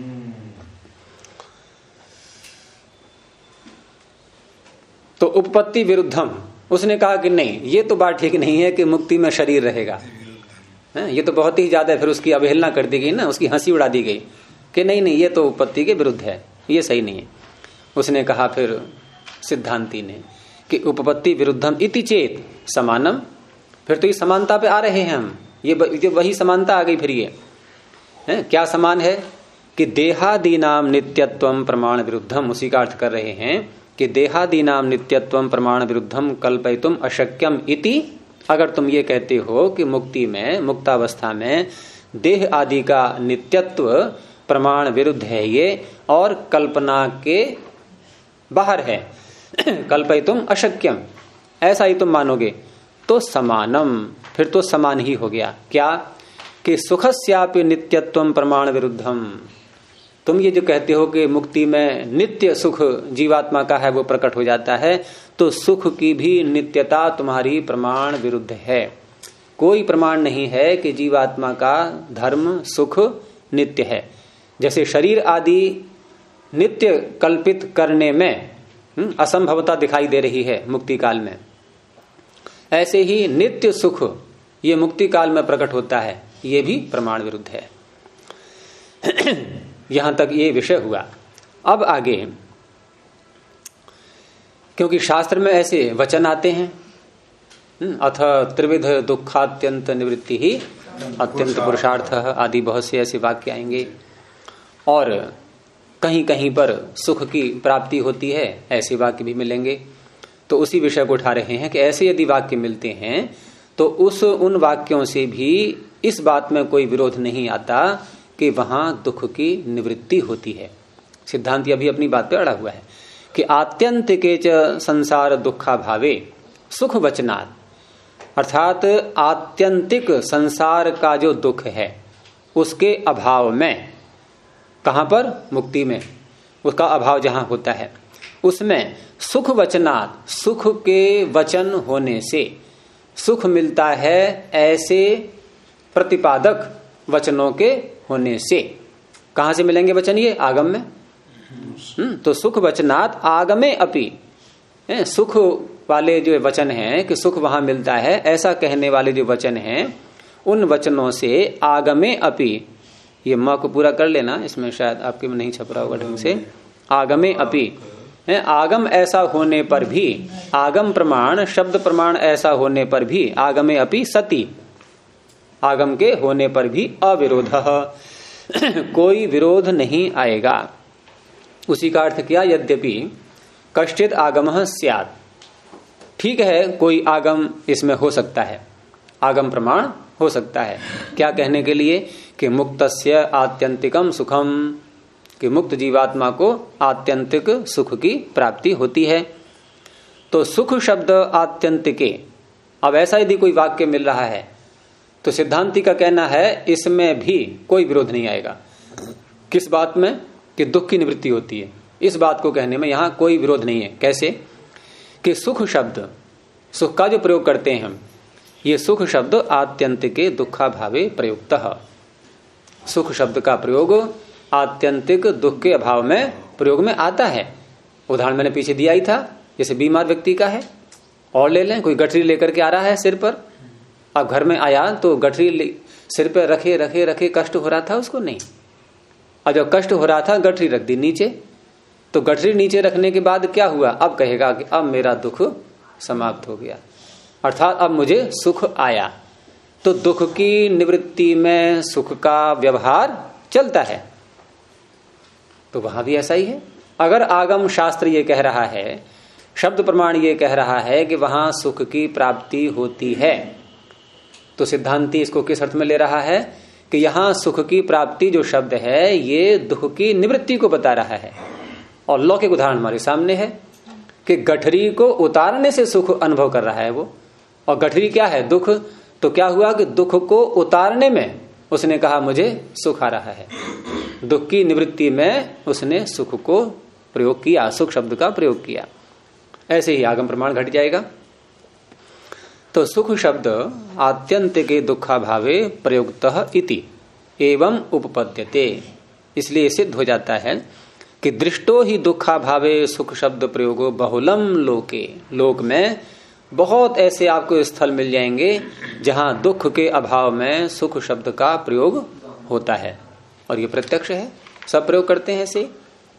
तो उपपत्ति विरुद्धम, उसने कहा कि नहीं, ये तो बात ठीक नहीं है कि मुक्ति में शरीर रहेगा, ये तो बहुत ही ज्यादा। फिर उसकी अवहेलना कर दी गई ना, उसकी हंसी उड़ा दी गई कि नहीं नहीं, ये तो उपपत्ति के विरुद्ध है, ये सही नहीं है। उसने कहा फिर सिद्धांती ने कि उपपत्ति विरुद्धम इति चेत समानम, फिर तो ये समानता पे आ रहे हैं हम, ये वही समानता आ गई। फिर ये क्या समान है कि देहादीनाम नित्यत्वम प्रमाण विरुद्धम, उसी का अर्थ कर रहे हैं कि देहादीनाम नित्यत्वम प्रमाण विरुद्धम कल्पयितुम अशक्यम इति। अगर तुम ये कहते हो कि मुक्ति में, मुक्तावस्था में देह आदि का नित्यत्व प्रमाण विरुद्ध है ये, और कल्पना के बाहर है, कल्पयितुम अशक्यम, ऐसा ही तुम मानोगे तो समानम, फिर तो समान ही हो गया। क्या कि सुखस्यापि नित्यत्वम प्रमाण विरुद्धम। तुम ये जो कहते हो कि मुक्ति में नित्य सुख जीवात्मा का है वो प्रकट हो जाता है, तो सुख की भी नित्यता तुम्हारी प्रमाण विरुद्ध है। कोई प्रमाण नहीं है कि जीवात्मा का धर्म सुख नित्य है। जैसे शरीर आदि नित्य कल्पित करने में असंभवता दिखाई दे रही है मुक्ति काल में, ऐसे ही नित्य सुख ये मुक्ति काल में प्रकट होता है, ये भी प्रमाण विरुद्ध है। यहां तक ये विषय हुआ। अब आगे, क्योंकि शास्त्र में ऐसे वचन आते हैं, अथ त्रिविध दुखात्यंत निवृत्ति ही अत्यंत पुरुषार्थ आदि बहुत से ऐसे वाक्य आएंगे, और कहीं कहीं पर सुख की प्राप्ति होती है, ऐसे वाक्य भी मिलेंगे। तो उसी विषय को उठा रहे हैं कि ऐसे यदि वाक्य मिलते हैं तो उन वाक्यों से भी इस बात में कोई विरोध नहीं आता कि वहां दुख की निवृत्ति होती है। सिद्धांत अभी अपनी बात पे अड़ा हुआ है कि आत्यंतिके च संसार दुखा भावे सुख वचनात्, अर्थात आत्यंतिक संसार का जो दुख है उसके अभाव में, कहां पर? मुक्ति में, उसका अभाव जहां होता है उसमें सुख वचनात्, सुख के वचन होने से सुख मिलता है, ऐसे प्रतिपादक वचनों के होने से। कहां से मिलेंगे वचन? ये आगम में। तो सुख वचनात् आगमे अपि, सुख वाले जो वचन हैं कि सुख वहां मिलता है, ऐसा कहने वाले जो वचन हैं उन वचनों से आगमे अपि, ये म को पूरा कर लेना, इसमें शायद आपके में नहीं छप रहा होगा ढंग से। आगमे अपि, आगम ऐसा होने पर भी, आगम प्रमाण शब्द प्रमाण ऐसा होने पर भी, आगमे अपि सति, आगम के होने पर भी अविरोध, कोई विरोध नहीं आएगा। उसी का अर्थ किया, यद्यपि कश्चित आगमः स्यात्, ठीक है कोई आगम इसमें हो सकता है, आगम प्रमाण हो सकता है। क्या कहने के लिए? कि मुक्तस्य आत्यंतिकम सुखम, कि मुक्त जीवात्मा को आत्यंतिक सुख की प्राप्ति होती है। तो सुख शब्द आत्यंतिके, अब ऐसा यदि कोई वाक्य मिल रहा है तो सिद्धांति का कहना है इसमें भी कोई विरोध नहीं आएगा। किस बात में? कि दुख की निवृत्ति होती है, इस बात को कहने में यहां कोई विरोध नहीं है। कैसे? कि सुख शब्द, सुख का जो प्रयोग करते हैं हम, ये सुख शब्द आत्यंतिके दुखा भावे प्रयुक्तः, सुख शब्द का प्रयोग आत्यंतिक दुख के अभाव में प्रयोग में आता है। उदाहरण मैंने पीछे दिया ही था, जैसे बीमार व्यक्ति का है, और ले लें, कोई गठरी लेकर के आ रहा है सिर पर, अब घर में आया तो गठरी सिर पर रखे रखे रखे कष्ट हो रहा था उसको? नहीं। और जब कष्ट हो रहा था गठरी रख दी नीचे, तो गठरी नीचे रखने के बाद क्या हुआ? अब कहेगा कि अब मेरा दुख समाप्त हो गया, अर्थात अब मुझे सुख आया। तो दुख की निवृत्ति में सुख का व्यवहार चलता है, तो वहां भी ऐसा ही है। अगर आगम शास्त्र ये कह रहा है, शब्द प्रमाण ये कह रहा है कि वहां सुख की प्राप्ति होती है, तो सिद्धांति इसको किस अर्थ में ले रहा है? कि यहां सुख की प्राप्ति जो शब्द है ये दुख की निवृत्ति को बता रहा है। और लौकिक उदाहरण हमारे सामने है कि गठरी को उतारने से सुख अनुभव कर रहा है वो, और गठरी क्या है? दुख। तो क्या हुआ कि दुख को उतारने में उसने कहा मुझे सुख आ रहा है, दुख की निवृत्ति में उसने सुख को प्रयोग किया, सुख शब्द का प्रयोग किया। ऐसे ही आगम प्रमाण घट जाएगा। तो सुख शब्द आत्यंतिके दुखा भावे प्रयुक्तः इति एवं उपपद्यते, इसलिए सिद्ध हो जाता है कि दृष्टो ही दुखा भावे सुख शब्द प्रयोगो बहुलम लोके, लोक में बहुत ऐसे आपको स्थल मिल जाएंगे जहां दुख के अभाव में सुख शब्द का प्रयोग होता है, और ये प्रत्यक्ष है, सब प्रयोग करते हैं ऐसे।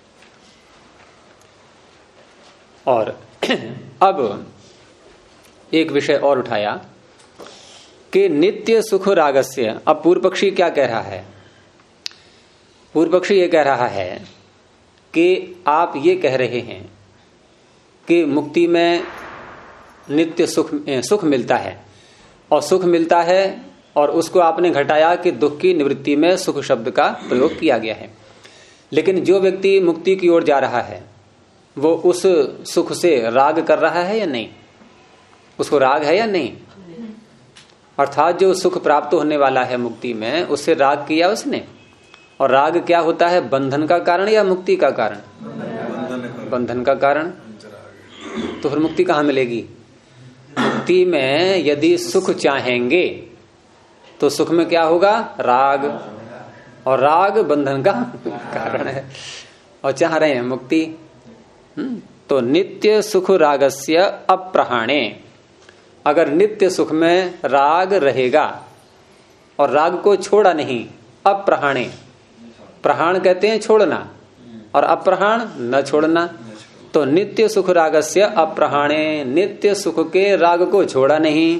और अब एक विषय और उठाया कि नित्य सुख रागस्य। अब पूर्व पक्षी क्या कह रहा है? पूर्व पक्षी ये कह रहा है कि आप ये कह रहे हैं कि मुक्ति में नित्य सुख मिलता है, और सुख मिलता है और उसको आपने घटाया कि दुख की निवृत्ति में सुख शब्द का प्रयोग किया गया है। लेकिन जो व्यक्ति मुक्ति की ओर जा रहा है वो उस सुख से राग कर रहा है या नहीं? उसको राग है या नहीं? अर्थात जो सुख प्राप्त होने वाला है मुक्ति में, उससे राग किया उसने। और राग क्या होता है, बंधन का कारण या मुक्ति का कारण? बंधन का कारण। तो फिर मुक्ति कहाँ मिलेगी? मुक्ति में यदि सुख चाहेंगे तो सुख में क्या होगा? राग, और राग बंधन का कारण है, और चाह रहे हैं मुक्ति। तो नित्य सुख रागस्य अप्रहाणे, अगर नित्य सुख में राग रहेगा और राग को छोड़ा नहीं, अप्रहाणे, प्रहाण कहते हैं छोड़ना, और अप्रहाण न छोड़ना। तो नित्य सुख रागस्य अप्रहाणे, नित्य सुख के राग को छोड़ा नहीं,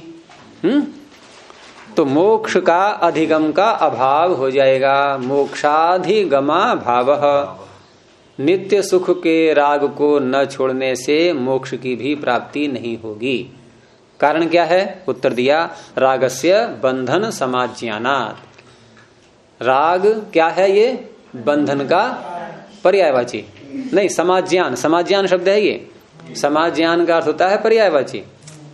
तो मोक्ष का अधिगम का अभाव हो जाएगा। मोक्षाधिगमा भावः, नित्य सुख के राग को न छोड़ने से मोक्ष की भी प्राप्ति नहीं होगी। कारण क्या है? उत्तर दिया, रागस्य बंधन समाज्ञानात्। राग क्या है? ये बंधन का पर्यायवाची, नहीं समाज्ञान, समाज्ञान शब्द है ये। समाज्ञान का अर्थ होता है पर्यायवाची।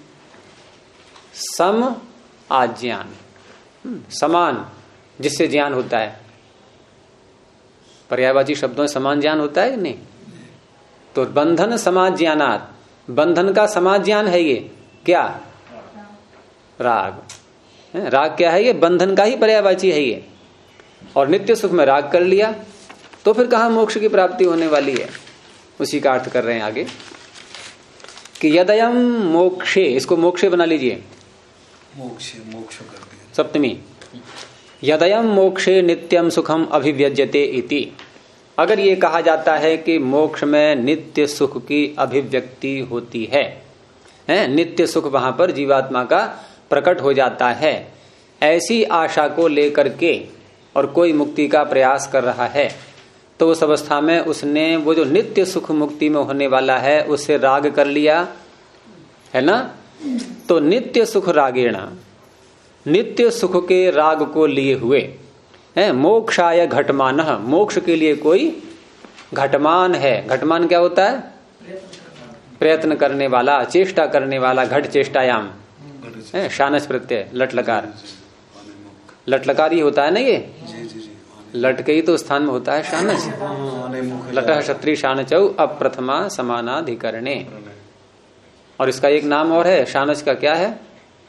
सम आज्ञान, समान जिससे ज्ञान होता है। पर्यायवाची शब्दों में समान ज्ञान होता है कि नहीं? तो बंधन समाज्ञानात्, बंधन का समाज्ञान है ये क्या? राग। राग क्या है? ये बंधन का ही पर्यायवाची है ये। और नित्य सुख में राग कर लिया तो फिर कहां मोक्ष की प्राप्ति होने वाली है? उसी का अर्थ कर रहे हैं आगे कि यदयम मोक्षे, इसको मोक्षे बना लीजिए, मोक्ष कर दिया सप्तमी। यदयम मोक्षे नित्यम सुखम अभिव्यज्यते इति, अगर ये कहा जाता है कि मोक्ष में नित्य सुख की अभिव्यक्ति होती है, नित्य सुख वहां पर जीवात्मा का प्रकट हो जाता है, ऐसी आशा को लेकर के और कोई मुक्ति का प्रयास कर रहा है, तो उस अवस्था में उसने वो जो नित्य सुख मुक्ति में होने वाला है उससे राग कर लिया है ना। तो नित्य सुख रागेण, नित्य सुख के राग को लिए हुए मोक्षाय घटमान, मोक्ष के लिए कोई घटमान है। घटमान क्या होता है? प्रयत्न करने वाला, चेष्टा करने वाला। घट चेष्टायाम, शानच प्रत्यय, लट लकार, लट लकार ही होता है ना ये। लट के ही तो स्थान में होता है शानच। लटः क्षत्रिय शानचौ अप्रथमा समानाधिकरणे। और इसका एक नाम और है शानच का, क्या है?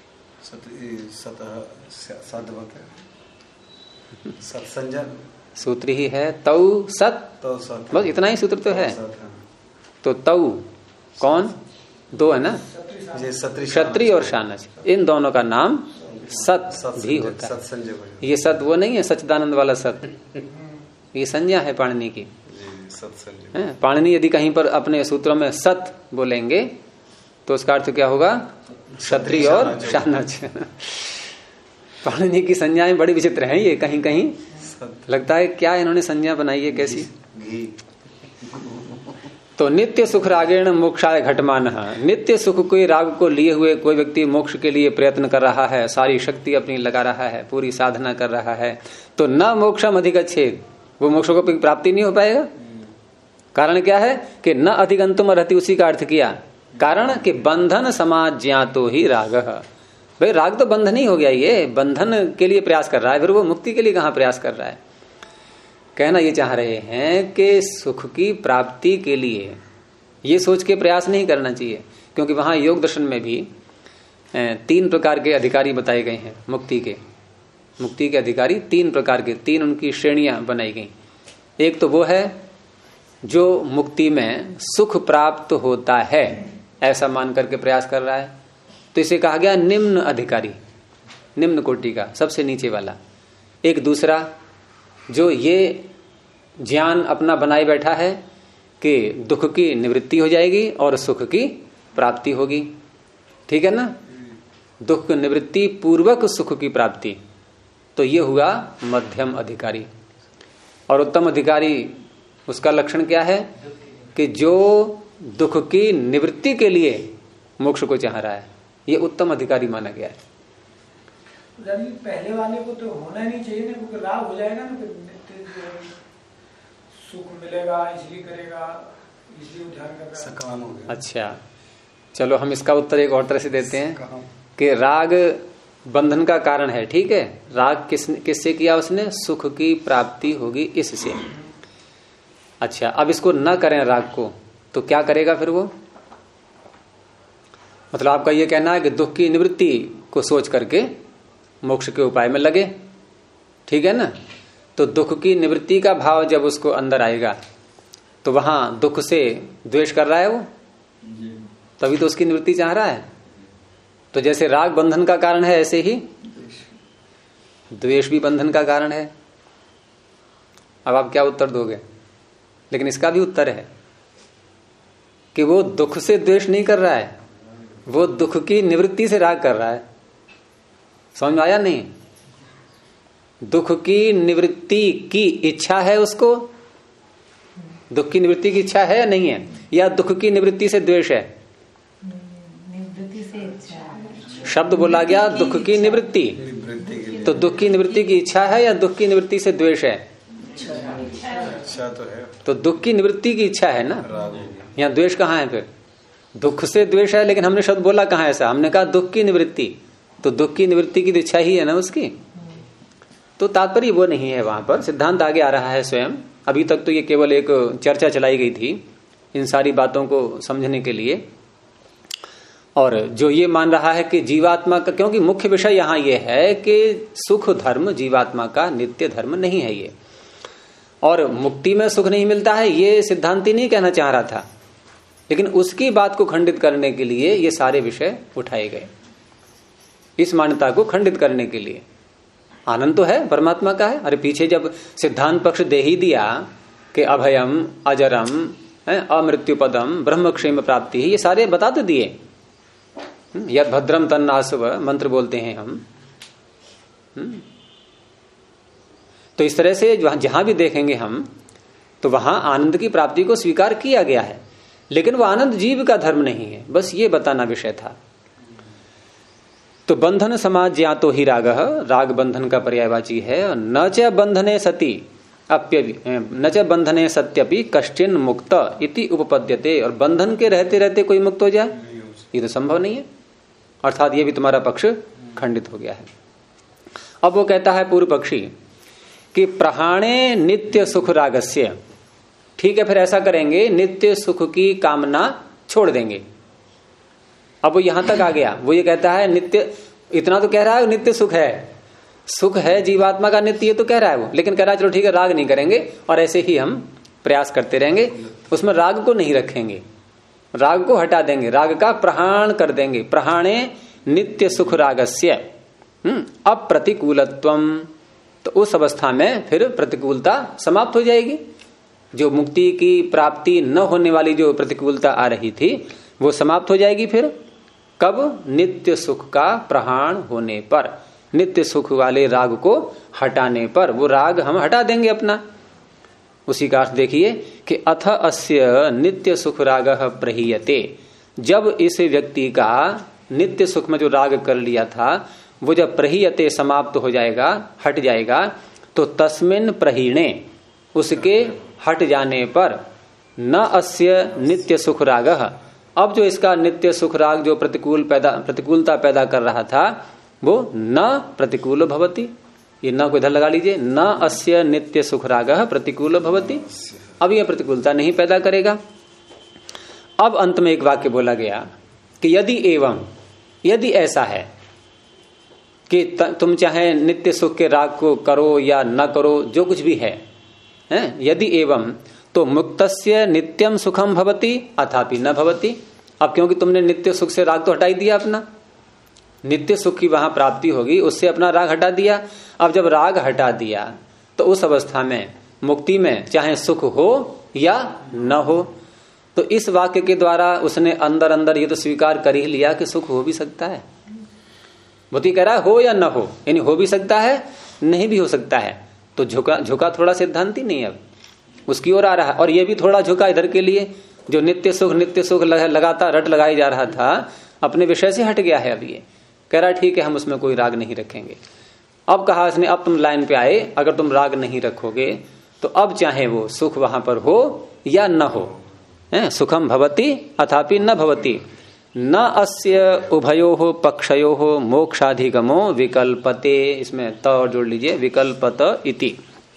सत्संजन सूत्र ही है तौ सत, बस इतना ही सूत्र तो है। तो तौ कौन? दो है ना, क्षत्रिय और शानच, इन दोनों का नाम सत भी होता है। ये सत वो नहीं है सच्चिदानंद वाला सत, ये संज्ञा है पाणिनि की। पाणिनि यदि कहीं पर अपने सूत्रों में सत बोलेंगे तो उसका अर्थ क्या होगा? क्षत्रिय और शानच। पाणिनि की संज्ञाएं बड़ी विचित्र हैं ये, कहीं कहीं लगता है क्या इन्होंने संज्ञा बनाई है कैसी। तो नित्य सुख रागेण मोक्षाय घटमान, नित्य सुख के राग को लिए हुए कोई व्यक्ति मोक्ष के लिए प्रयत्न कर रहा है, सारी शक्ति अपनी लगा रहा है, पूरी साधना कर रहा है, तो न मोक्षम अधिगच्छेद, वो मोक्ष को प्राप्ति नहीं हो पाएगा। कारण क्या है कि न अधिगंतुम रहती, उसी का अर्थ किया। कारण कि बंधन समाज्ञातो ही राग, भाई राग तो बंधन ही हो गया, ये बंधन के लिए प्रयास कर रहा है, फिर वो मुक्ति के लिए कहां प्रयास कर रहा है। कहना ये चाह रहे हैं कि सुख की प्राप्ति के लिए ये सोच के प्रयास नहीं करना चाहिए, क्योंकि वहां योग दर्शन में भी 3 प्रकार के अधिकारी बताए गए हैं मुक्ति के। मुक्ति के अधिकारी 3 प्रकार के, 3 उनकी श्रेणियां बनाई गई। एक तो वो है जो मुक्ति में सुख प्राप्त होता है ऐसा मान करके प्रयास कर रहा है, तो इसे कहा गया निम्न अधिकारी, निम्न कोटि का, सबसे नीचे वाला। एक दूसरा जो ये ज्ञान अपना बनाए बैठा है कि दुख की निवृत्ति हो जाएगी और सुख की प्राप्ति होगी, ठीक है ना, दुख निवृत्ति पूर्वक सुख की प्राप्ति, तो ये हुआ मध्यम अधिकारी। और उत्तम अधिकारी उसका लक्षण क्या है कि जो दुख की निवृत्ति के लिए मोक्ष को चाह रहा है, ये उत्तम अधिकारी माना गया है। पहले वाले को तो होना नहीं चाहिए ना, क्योंकि राग हो जाएगा ना, सुख मिलेगा इसलिए करेगा, इसलिए ध्यान करेगा। अच्छा चलो हम इसका उत्तर एक और तरह से देते हैं कि राग बंधन का कारण है, ठीक है। राग किससे किया उसने? सुख की प्राप्ति होगी इससे। अच्छा, अब इसको न करें राग को, तो क्या करेगा फिर वो? मतलब आपका ये कहना है कि दुख की निवृत्ति को सोच करके मोक्ष के उपाय में लगे, ठीक है ना। तो दुख की निवृत्ति का भाव जब उसको अंदर आएगा तो वहां दुख से द्वेष कर रहा है वो, तभी तो उसकी निवृत्ति चाह रहा है। तो जैसे राग बंधन का कारण है, ऐसे ही द्वेष भी बंधन का कारण है। अब आप क्या उत्तर दोगे? लेकिन इसका भी उत्तर है कि वो दुख से द्वेष नहीं कर रहा है, वो दुख की निवृत्ति से राग कर रहा है। समझ में आया नहीं? दुख की निवृत्ति की इच्छा है उसको, दुख की निवृत्ति की इच्छा है या नहीं है, या दुख की निवृत्ति से द्वेष है? निवृत्ति से इच्छा है। शब्द बोला गया दुख की निवृत्ति, तो दुख की निवृत्ति की इच्छा है या दुख की निवृत्ति से द्वेष है? इच्छा तो है, तो दुख की निवृत्ति की इच्छा है ना, यहाँ द्वेष कहाँ है? फिर दुख से द्वेष है, लेकिन हमने शब्द बोला कहाँ ऐसा? हमने कहा दुख की निवृत्ति, तो दुख की निवृत्ति की इच्छा ही है ना उसकी। तो तात्पर्य वो नहीं है, वहां पर सिद्धांत आगे आ रहा है स्वयं। अभी तक तो ये केवल एक चर्चा चलाई गई थी इन सारी बातों को समझने के लिए। और जो ये मान रहा है कि जीवात्मा का, क्योंकि मुख्य विषय यहाँ ये है कि सुख धर्म जीवात्मा का नित्य धर्म नहीं है ये, और मुक्ति में सुख नहीं मिलता है, ये सिद्धांती नहीं कहना चाह रहा था, लेकिन उसकी बात को खंडित करने के लिए ये सारे विषय उठाए गए, इस मान्यता को खंडित करने के लिए। आनंद तो है परमात्मा का है। अरे पीछे जब सिद्धांत पक्ष दे ही दिया कि अभयम अजरम अमृत्यु पदम ब्रह्मक्षेम प्राप्ति, ये सारे बता तो दिए। यद भद्रम तन्नासव मंत्र बोलते हैं हम। तो इस तरह से जहां भी देखेंगे हम, तो वहां आनंद की प्राप्ति को स्वीकार किया गया है, लेकिन वो आनंद जीव का धर्म नहीं है, बस ये बताना विषय था। तो बंधन समाज ज्ञातो ही राग, राग बंधन का पर्यायवाची है। न च बंधने सती न च बंधने सत्यपि कश्चिन मुक्त इति उपपद्यते, और बंधन के रहते रहते कोई मुक्त हो जाए, ये तो संभव नहीं है। अर्थात ये भी तुम्हारा पक्ष खंडित हो गया है। अब वो कहता है पूर्व पक्षी कि प्रहाणे नित्य सुख रागस्य, ठीक है, फिर ऐसा करेंगे, नित्य सुख की कामना छोड़ देंगे। अब वो यहां तक आ गया, वो ये कहता है नित्य, इतना तो कह रहा है नित्य सुख है, सुख है जीवात्मा का नित्य, ये तो कह रहा है वो, लेकिन कह रहा है चलो ठीक है राग नहीं करेंगे, और ऐसे ही हम प्रयास करते रहेंगे, उसमें राग को नहीं रखेंगे, राग को हटा देंगे, राग का प्रहाण कर देंगे। प्रहाणे नित्य सुख रागस्य अप्रतिकूलत्वम, तो उस अवस्था में फिर प्रतिकूलता समाप्त हो जाएगी। जो मुक्ति की प्राप्ति न होने वाली जो प्रतिकूलता आ रही थी वो समाप्त हो जाएगी। फिर कब? नित्य सुख का प्रहाण होने पर, नित्य सुख वाले राग को हटाने पर, वो राग हम हटा देंगे अपना। उसी का अर्थ देखिए कि अथ अस्य नित्य सुख राग प्रहीयते, जब इस व्यक्ति का नित्य सुख में जो राग कर लिया था वो जब प्रहीयते समाप्त हो जाएगा, हट जाएगा, तो तस्मिन् प्रहीणे, उसके हट जाने पर, न अस्य नित्य सुख राग, अब जो इसका नित्य सुख राग जो प्रतिकूलता पैदा कर रहा था वो न प्रतिकूल भवति, ये न को इधर लगा लीजिए, न अस्य नित्य सुख राग प्रतिकूल भवति, अब यह प्रतिकूलता नहीं पैदा करेगा। अब अंत में एक वाक्य बोला गया कि यदि एवं, यदि ऐसा है कि तुम चाहे नित्य सुख के राग को करो या न करो, जो कुछ भी है, यदि एवं, तो मुक्तस्य नित्यम सुखम भवति अथापि न भवति। अब क्योंकि तुमने नित्य सुख से राग तो हटा ही दिया अपना, नित्य सुख की वहां प्राप्ति होगी, उससे अपना राग हटा दिया। अब जब राग हटा दिया तो उस अवस्था में मुक्ति में चाहे सुख हो या न हो, तो इस वाक्य के द्वारा उसने अंदर अंदर ये तो स्वीकार कर ही लिया कि सुख हो भी सकता है। वो तो कह रहा है हो या न हो, यानी हो भी सकता है नहीं भी हो सकता है। तो झुका थोड़ा सिद्धांति नहीं, अब उसकी ओर आ रहा है, और ये भी थोड़ा झुका इधर के लिए, जो नित्य सुख लगातार रट लगाई जा रहा था, अपने विषय से हट गया है। अब ये कह रहा है ठीक है हम उसमें कोई राग नहीं रखेंगे। अब कहा इसने, अब तुम लाइन पे आए, अगर तुम राग नहीं रखोगे तो अब चाहे वो सुख वहां पर हो या न हो, सुखम भवति अथापि न भवति, न अस्य उभयोः पक्षयोः मोक्षाधिगमो विकल्पते, इसमें त और जोड़ लीजिए, विकल्पत इति,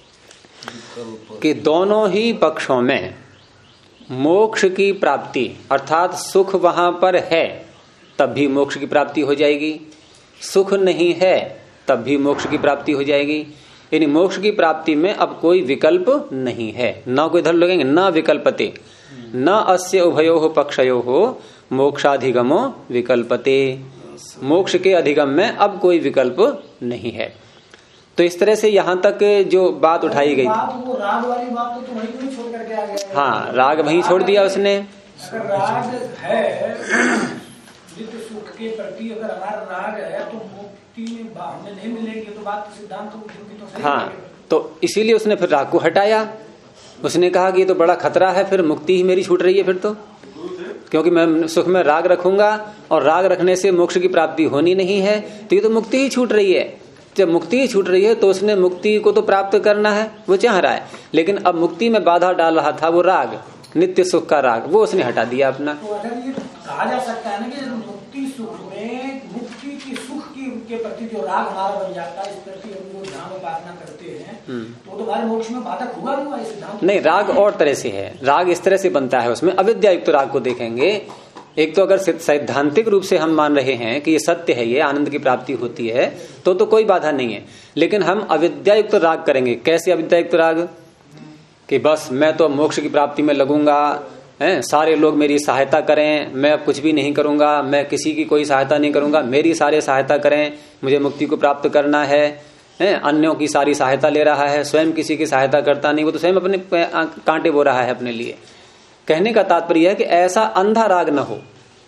कि दोनों ही पक्षों में मोक्ष की प्राप्ति अर्थात सुख वहां पर है तब भी मोक्ष की प्राप्ति हो जाएगी, सुख नहीं है तब भी मोक्ष की प्राप्ति हो जाएगी। यानी मोक्ष की प्राप्ति में अब कोई विकल्प नहीं है, न कोई धर्म लगेंगे, न विकल्पते, न अस्य उभयोः पक्षयोः मोक्षाधिगमो विकल्पते, मोक्ष के अधिगम में अब कोई विकल्प नहीं है। तो इस तरह से यहां तक जो बात उठाई गई थी, वो राग वाली बात तो वहीं क्यों छोड़ करके आ गया? हाँ, राग वहीं छोड़ दिया उसने। अगर राग है नित्य सुख के प्रति, अगर हमारा राग है तो मुक्ति में हमें नहीं मिलेगी, तो बात सिद्धांत तो सही। हाँ, तो इसीलिए उसने फिर राग को हटाया। उसने कहा कि ये तो बड़ा खतरा है, फिर मुक्ति ही मेरी छूट रही है फिर तो, क्योंकि मैं सुख में राग रखूंगा और राग रखने से मोक्ष की प्राप्ति होनी नहीं है, तो ये तो मुक्ति ही छूट रही है। जब मुक्ति ही छूट रही है तो उसने मुक्ति को तो प्राप्त करना है, वो चाह रहा है, लेकिन अब मुक्ति में बाधा डाल रहा था वो राग, नित्य सुख का राग, वो उसने हटा दिया अपना। तो अगर ये कहा जा सकता है ना कि मुक्ति सुख में मुक्ति की सुख के प्रति जो राग हमारा बन जाता है, इस प्रति हम लोग ध्यान उपासना करते हैं, तो हमारे मोक्ष में बाधक हुआ नहीं हुआ इस सिद्धांत? नहीं, राग और तरह से है, राग इस तरह से बनता है, उसमें अविद्या युक्त राग को देखेंगे। एक तो अगर सैद्धांतिक रूप से हम मान रहे हैं कि ये सत्य है, ये आनंद की प्राप्ति होती है, तो कोई बाधा नहीं है, लेकिन हम अविद्या युक्त राग करेंगे। कैसे अविद्या युक्त राग? कि बस मैं तो मोक्ष की प्राप्ति में लगूंगा, सारे लोग मेरी सहायता करें, मैं अब कुछ भी नहीं करूंगा, मैं किसी की कोई सहायता नहीं करूंगा, मेरी सारे सहायता करें, मुझे मुक्ति को प्राप्त करना है, अन्यों की सारी सहायता ले रहा है, स्वयं किसी की सहायता करता नहीं, वो तो स्वयं अपने कांटे बो रहा है अपने लिए। कहने का तात्पर्य है कि ऐसा अंधा राग न हो,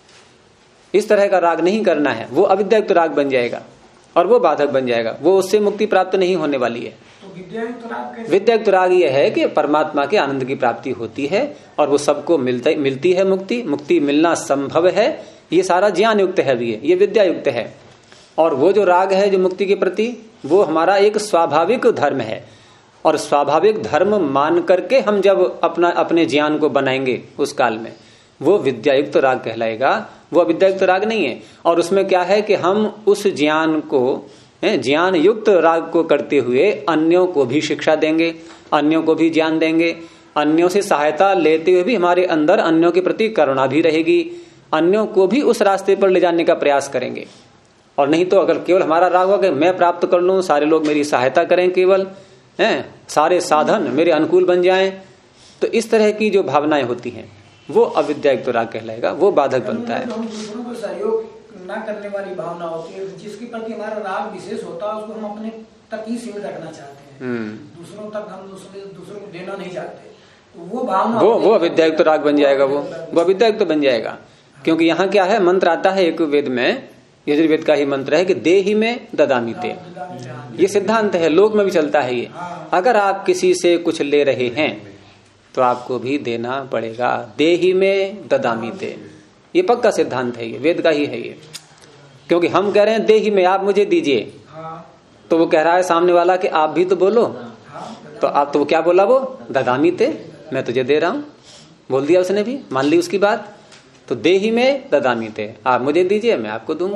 इस तरह का राग नहीं करना है, वो अविद्यायुक्त राग बन जाएगा और वो बाधक बन जाएगा, वो उससे मुक्ति प्राप्त नहीं होने वाली है। तो विद्यायुक्त राग यह है कि परमात्मा के आनंद की प्राप्ति होती है और वो सबको मिलती है, मुक्ति मिलना संभव है, ये सारा ज्ञान युक्त है, ये विद्या युक्त है। और वो जो राग है जो मुक्ति के प्रति, वो हमारा एक स्वाभाविक धर्म है, और स्वाभाविक धर्म मान करके हम जब अपने ज्ञान को बनाएंगे उस काल में, वो विद्यायुक्त राग कहलाएगा, वो अविद्यायुक्त राग नहीं है। और उसमें क्या है कि हम उस ज्ञान को, ज्ञान युक्त राग को करते हुए अन्यों को भी शिक्षा देंगे, अन्यों को भी ज्ञान देंगे, अन्यों से सहायता लेते हुए भी हमारे अंदर अन्यों के प्रति करुणा भी रहेगी, अन्यों को भी उस रास्ते पर ले जाने का प्रयास करेंगे। और नहीं तो अगर केवल हमारा राग होगा कि मैं प्राप्त कर लूं, सारे लोग मेरी सहायता करें, केवल सारे साधन मेरे अनुकूल बन जाएं, तो इस तरह की जो भावनाएं होती हैं वो अविद्यायुक्त राग कहलाएगा, वो बाधक बनता है। हम दूसरों को सहयोग न करने वाली भावना होती है, जिसके प्रति हमारा राग विशेष होता है, उसको हम अपने तक ही सीमित रखना चाहते हैं, दूसरों तक हम दूसरों को देना नहीं चाहते, तो वो भावना वो अविद्यायुक्त राग बन जाएगा, वो अविद्यायुक्त बन जाएगा। क्योंकि यहाँ क्या है, मंत्र आता है एक वेद में, यजुर्वेद का ही मंत्र है कि देहि में ददामि ते, ये सिद्धांत है, लोक में भी चलता है ये। अगर आप किसी से कुछ ले रहे हैं तो आपको भी देना पड़ेगा, देहि में ददामि ते, ये पक्का सिद्धांत है, ये वेद का ही है ये। क्योंकि हम कह रहे हैं देहि में, आप मुझे दीजिए, तो वो कह रहा है सामने वाला कि आप भी तो बोलो, तो आप तो वो क्या बोला, वो ददामि ते, मैं तुझे दे रहा हूं, बोल दिया उसने भी, मान ली उसकी बात। तो देहि में ददामि ते, आप मुझे दीजिए मैं आपको दूंगा।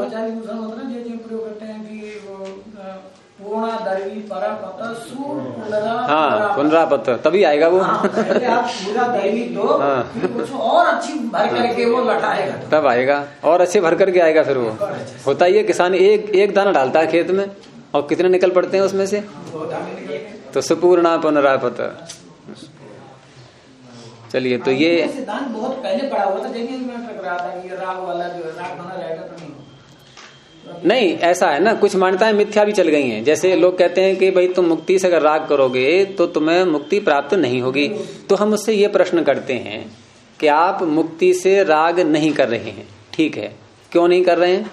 हाँ, पुनरापत तभी आएगा वो। और अच्छी भर करके वो लटाएगा, तब आएगा और अच्छे भर करके आएगा। फिर वो होता ही है, किसान एक दाना डालता है खेत में और कितने निकल पड़ते हैं उसमें से, तो सुपूर्णा पुनरापत। चलिए, तो ये सिद्धांत बहुत पहले पढ़ा हुआ था, देखिए मैं टक रहा था कि राग वाला जो राग बना रहेगा तो नहीं, ऐसा है ना, कुछ मान्यताएं मिथ्या भी चल गई हैं। जैसे लोग कहते हैं कि भाई तुम मुक्ति से अगर राग करोगे तो तुम्हें मुक्ति प्राप्त नहीं होगी। तो हम उससे ये प्रश्न करते हैं कि आप मुक्ति से राग नहीं कर रहे हैं, ठीक है, क्यों नहीं कर रहे हैं?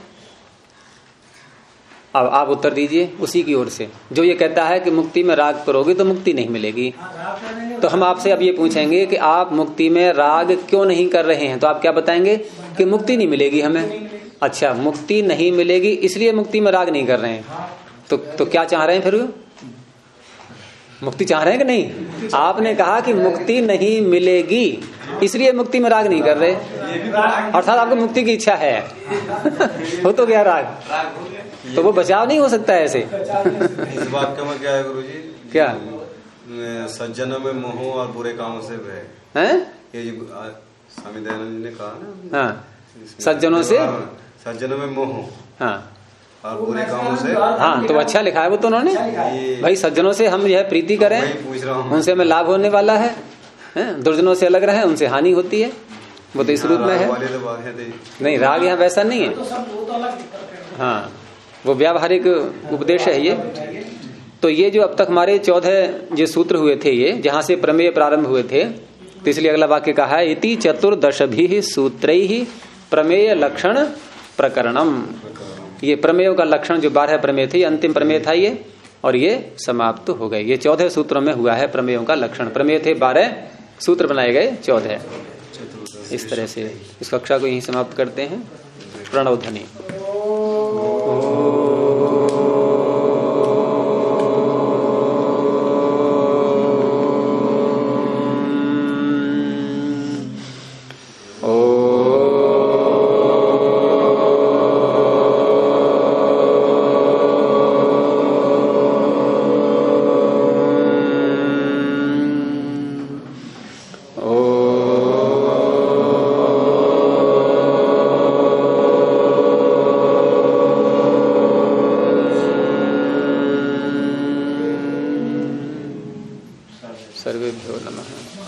अब आप उत्तर दीजिए उसी की ओर से, जो ये कहता है कि मुक्ति में राग करोगे तो मुक्ति नहीं मिलेगी। तो हम आपसे अब ये पूछेंगे कि आप मुक्ति में राग क्यों नहीं कर रहे हैं, तो आप क्या बताएंगे कि मुक्ति नहीं मिलेगी हमें। अच्छा, मुक्ति नहीं मिलेगी इसलिए मुक्ति में राग नहीं कर रहे हैं, तो क्या चाह रहे हैं फिर? मुक्ति चाह रहे हैं कि नहीं? आपने कहा कि मुक्ति नहीं मिलेगी इसलिए मुक्ति में राग नहीं कर रहे, अर्थात आपको मुक्ति की इच्छा है। हो तो गया राग, तो वो बचाव नहीं हो सकता है ऐसे। इस वाक्य में क्या है गुरुजी? क्या? सज्जनों में मोह और बुरे कामों से भय हैं? ये जो स्वामी दयानंद जी ने कहा ना, हाँ, सज्जनों में मोह, हाँ और बुरे कामों से, हाँ, तो अच्छा लिखा है वो तो उन्होंने। भाई सज्जनों से हम यह प्रीति करें, पूछ रहा हूँ, उनसे हमें लाभ होने वाला है, दुर्जनों से अलग रहे, उनसे हानि होती है। वो तो इस रूप में है। नहीं, राग यहाँ वैसा नहीं है। हाँ, वो व्यावहारिक उपदेश है ये। तो ये जो अब तक हमारे 14 जो सूत्र हुए थे, ये जहां से प्रमेय प्रारंभ हुए थे, तो इसलिए अगला वाक्य कहा है इति 14 सूत्रैः प्रमेय लक्षण प्रकरणम। ये प्रमेयों का लक्षण जो 12 प्रमेय थे, अंतिम प्रमेय था ये, और ये समाप्त हो गए। ये 14 सूत्रों में हुआ है प्रमेयों का लक्षण। प्रमेय थे 12, सूत्र बनाए गए 14। इस तरह से इस कक्षा को यहीं समाप्त करते हैं। प्रणव ध्वनि। सर्वेभ्यो नमः।